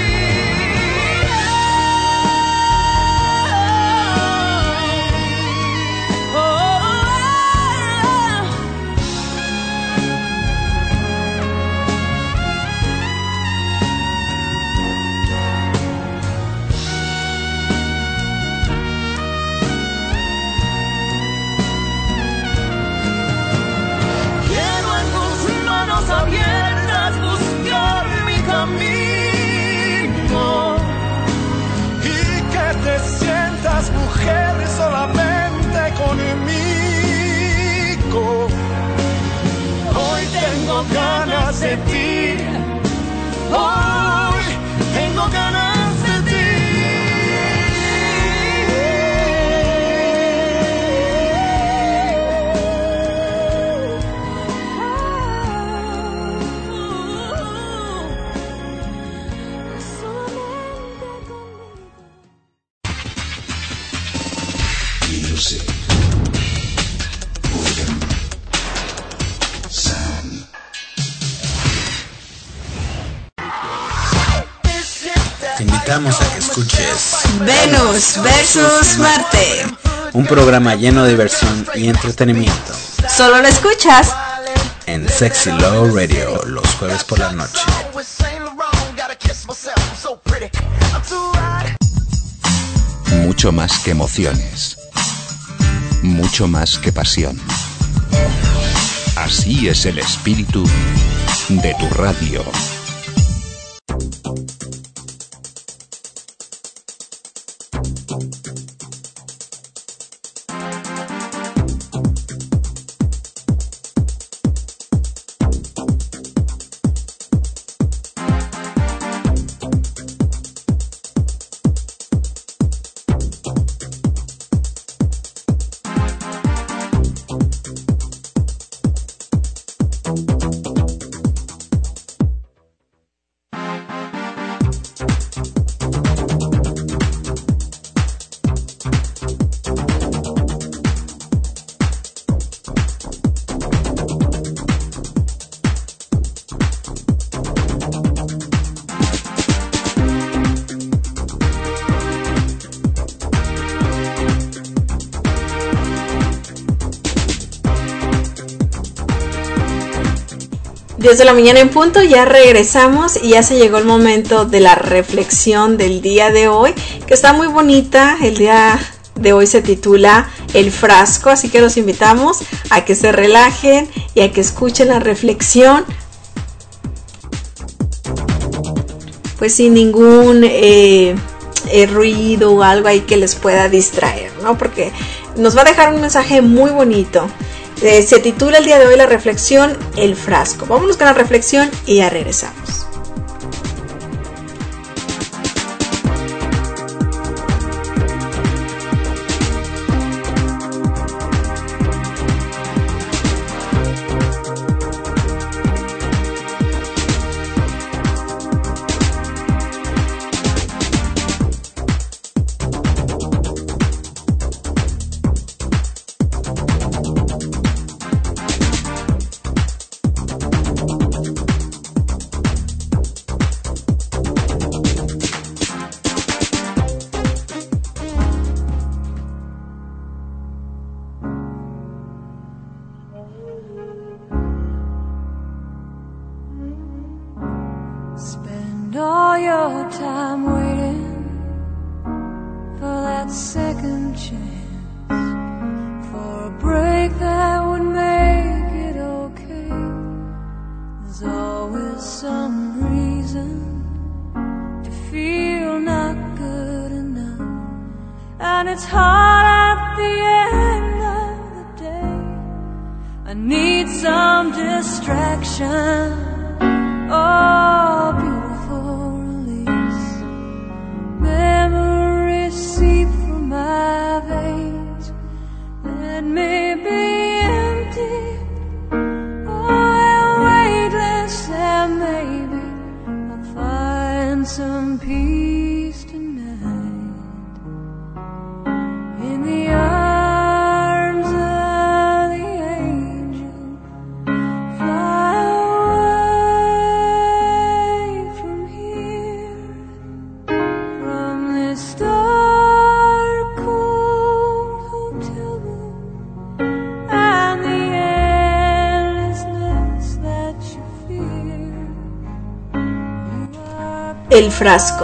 Abiertas buscar mi camino y que te sientas mujer solamente conmigo. Hoy tengo ganas de ti, hoy tengo ganas de ti. Te invitamos a que escuches Venus versus Marte. un programa lleno de diversión y entretenimiento Solo lo escuchas en Sexy Love Radio los jueves por la noche. Mucho más que emociones. Mucho más que pasión. Así es el espíritu de tu radio. 10 de la mañana en punto, ya regresamos y ya se llegó el momento de la reflexión del día de hoy, que está muy bonita. El día de hoy se titula El frasco, así que los invitamos a que se relajen y a que escuchen la reflexión, pues sin ningún ruido o algo ahí que les pueda distraer, ¿no? Porque nos va a dejar un mensaje muy bonito. Se titula el día de hoy la reflexión El frasco. Vámonos con la reflexión y ya regresamos. All your time waiting for that second chance, for a break that would make it okay. There's always some reason to feel not good enough, and it's hard at the end of the day. I need some distraction. Oh, beautiful release. Memories seep through my veins. Let me be empty. Oh, weightless, and maybe I'll find some peace tonight in the arms of the angel. Fly away from here, from this dark, cold hotel room and the endlessness that you fear. El frasco.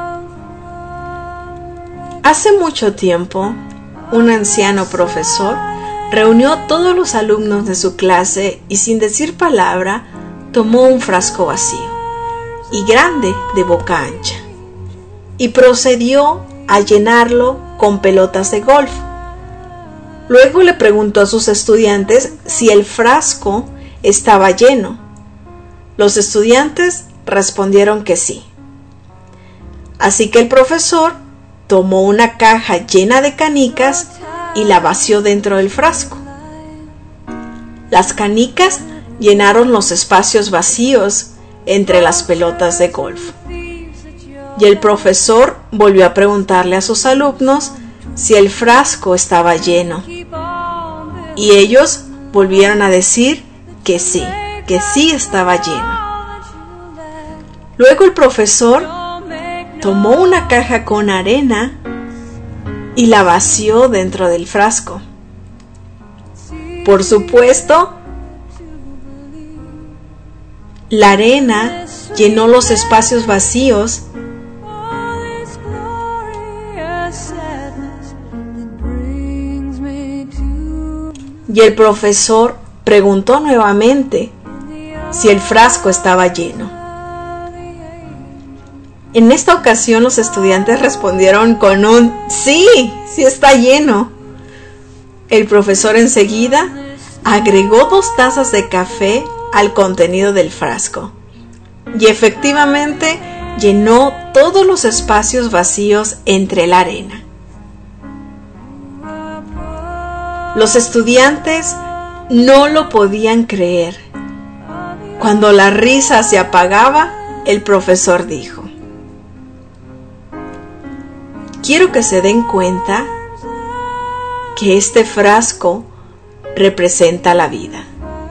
Hace mucho tiempo, un anciano profesor reunió a todos los alumnos de su clase y sin decir palabra tomó un frasco vacío y grande de boca ancha y procedió a llenarlo con pelotas de golf. Luego le preguntó a sus estudiantes si el frasco estaba lleno. Los estudiantes respondieron que sí. Así que el profesor tomó una caja llena de canicas y la vació dentro del frasco. Las canicas llenaron los espacios vacíos entre las pelotas de golf. Y el profesor volvió a preguntarle a sus alumnos si el frasco estaba lleno. Y ellos volvieron a decir que sí estaba lleno. Luego el profesor tomó una caja con arena y la vació dentro del frasco. Por supuesto, la arena llenó los espacios vacíos y el profesor preguntó nuevamente si el frasco estaba lleno. En esta ocasión los estudiantes respondieron con un sí está lleno. El profesor enseguida agregó 2 tazas de café al contenido del frasco y efectivamente llenó todos los espacios vacíos entre la arena. Los estudiantes no lo podían creer. Cuando la risa se apagaba, el profesor dijo: quiero que se den cuenta que este frasco representa la vida.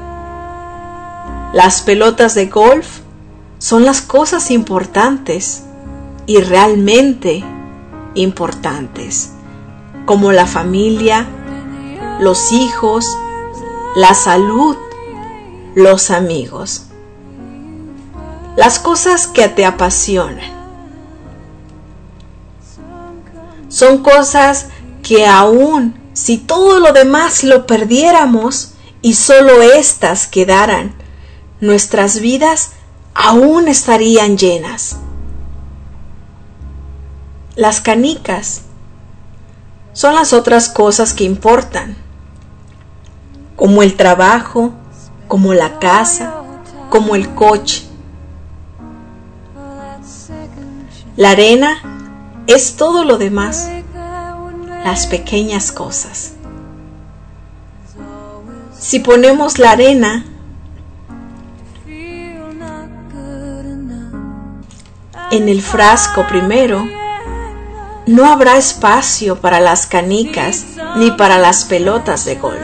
Las pelotas de golf son las cosas importantes y realmente importantes, como la familia, los hijos, la salud, los amigos. las cosas que te apasionan. Son cosas que aún si todo lo demás lo perdiéramos y solo estas quedaran, nuestras vidas aún estarían llenas. Las canicas son las otras cosas que importan, como el trabajo, como la casa, como el coche. La arena es todo lo demás, las pequeñas cosas. Si ponemos la arena en el frasco primero, no habrá espacio para las canicas ni para las pelotas de golf.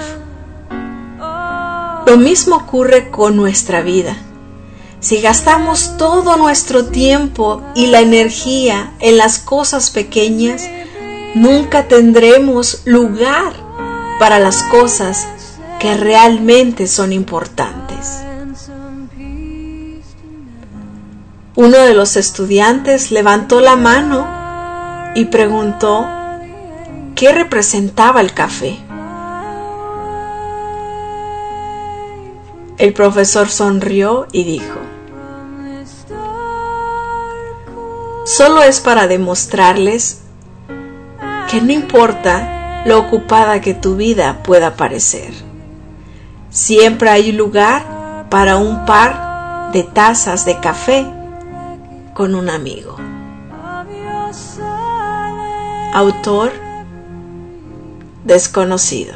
Lo mismo ocurre con nuestra vida. Si gastamos todo nuestro tiempo y la energía en las cosas pequeñas, nunca tendremos lugar para las cosas que realmente son importantes. Uno de los estudiantes levantó la mano y preguntó qué representaba el café. El profesor sonrió y dijo: solo es para demostrarles que no importa lo ocupada que tu vida pueda parecer, siempre hay lugar para un par de tazas de café con un amigo. Autor desconocido.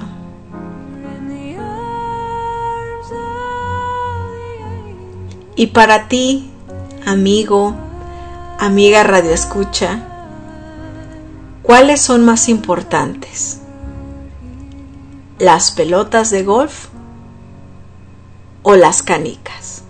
Y para ti, amigo, amiga radioescucha, ¿cuáles son más importantes? ¿Las pelotas de golf o las canicas?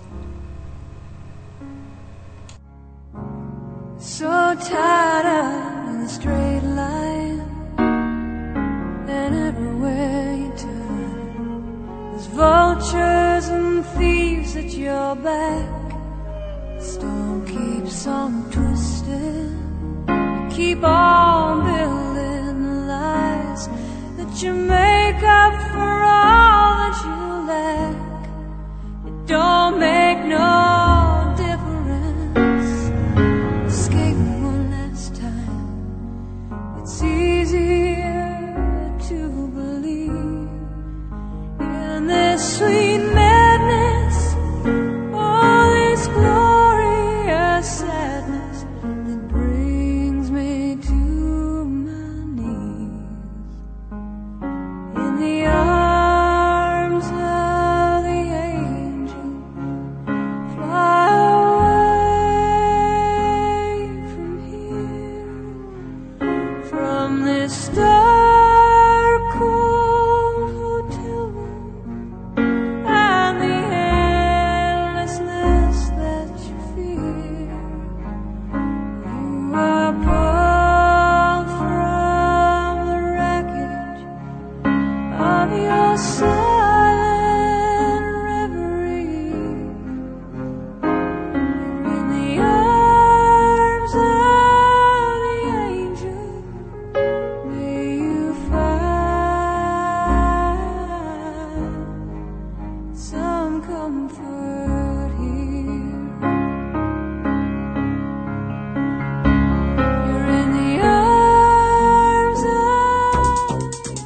So tied up in a straight line, and everywhere you turn, there's vultures and thieves at your back. The storm keeps on twisting, you keep on building the lies that you make up for all that you lack. It don't make no difference. Escape one last time. It's easier to believe in this sweet madness, all this glorious sadness that brings me to my knees in the arms of the angel. Fly away from here, from this dark cold hotel room and the endlessness that you fear. You are pulled from the wreckage of your silent reverie in the arms of the angel. May you find some comfort here. You're in the arms of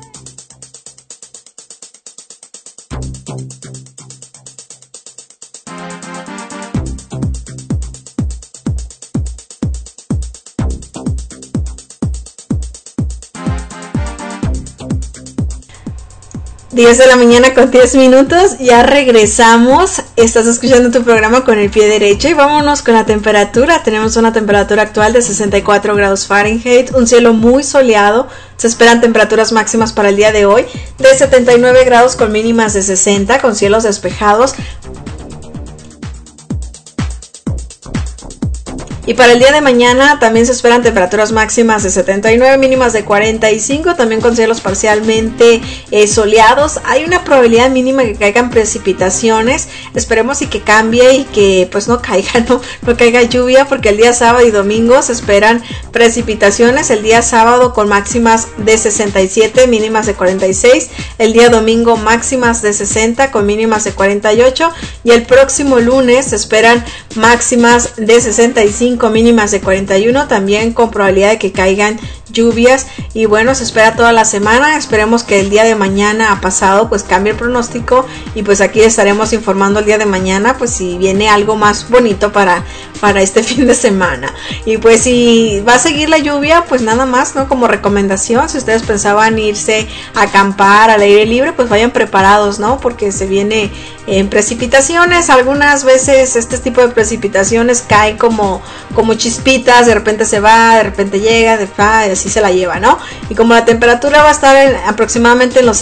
Diez de la mañana con 10 minutos, ya regresamos. Estás escuchando tu programa Con el Pie Derecho y vámonos con la temperatura. Tenemos una temperatura actual de 64 grados Fahrenheit, un cielo muy soleado. Se esperan temperaturas máximas para el día de hoy de 79 grados con mínimas de 60, con cielos despejados. Y para el día de mañana también se esperan temperaturas máximas de 79, mínimas de 45, también con cielos parcialmente soleados. Hay una probabilidad mínima que caigan precipitaciones, esperemos y que cambie y que pues no caiga lluvia, porque el día sábado y domingo se esperan precipitaciones. El día sábado con máximas de 67, mínimas de 46, el día domingo máximas de 60 con mínimas de 48, y el próximo lunes se esperan máximas de 65, mínimas de 41, también con probabilidad de que caigan lluvias. Y bueno, se espera toda la semana. Esperemos que el día de mañana a pasado pues cambie el pronóstico, y pues aquí estaremos informando el día de mañana pues si viene algo más bonito para este fin de semana. Y pues si va a seguir la lluvia, pues nada más, ¿no? Como recomendación, si ustedes pensaban irse a acampar al aire libre, pues vayan preparados, ¿no? Porque se viene en precipitaciones. Algunas veces este tipo de precipitaciones caen como chispitas, de repente se va, de repente llega, y así se la lleva, ¿no? Y como la temperatura va a estar aproximadamente en los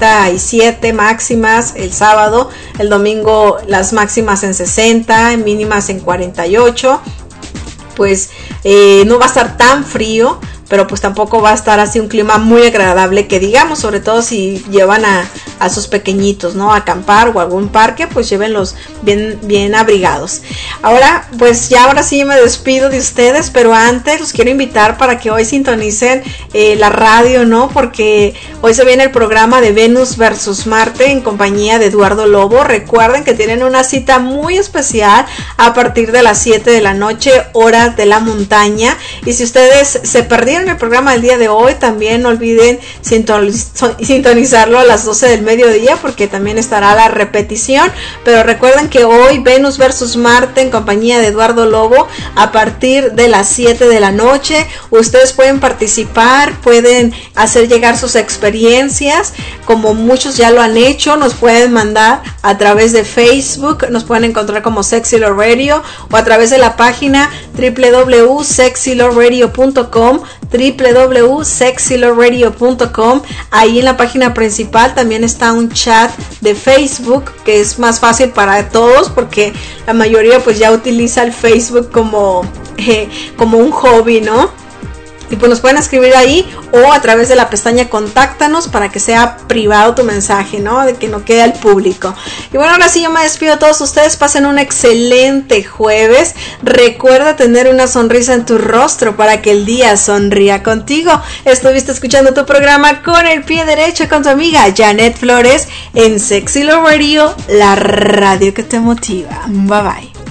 67 máximas el sábado, el domingo las máximas en 60, mínimas en 48, pues no va a estar tan frío, pero pues tampoco va a estar así un clima muy agradable que digamos, sobre todo si llevan a sus pequeñitos, ¿no? A acampar o a algún parque, pues llévenlos bien abrigados. Ahora sí me despido de ustedes, pero antes los quiero invitar para que hoy sintonicen la radio, ¿no? Porque hoy se viene el programa de Venus versus Marte en compañía de Eduardo Lobo. Recuerden que tienen una cita muy especial a partir de las 7 de la noche, hora de la montaña. Y si ustedes se perdieron el programa del día de hoy, también no olviden sintonizarlo a las 12 del mediodía, porque también estará la repetición. Pero recuerden que hoy Venus versus Marte en compañía de Eduardo Lobo a partir de las 7 de la noche. Ustedes pueden participar, pueden hacer llegar sus experiencias, como muchos ya lo han hecho. Nos pueden mandar a través de Facebook, nos pueden encontrar como Sexy Love Radio, o a través de la página www.sexyloveradio.com, www.sexyloveradio.com. Ahí en la página principal también está un chat de Facebook, que es más fácil para todos porque la mayoría pues ya utiliza el Facebook como un hobby, ¿no? Y pues nos pueden escribir ahí o a través de la pestaña Contáctanos para que sea privado tu mensaje, ¿no? De que no quede al público. Y bueno, ahora sí yo me despido a todos ustedes. Pasen un excelente jueves. Recuerda tener una sonrisa en tu rostro para que el día sonría contigo. Estuviste escuchando tu programa Con el Pie Derecho con tu amiga Janet Flores en Sexy Love Radio, la radio que te motiva. Bye bye.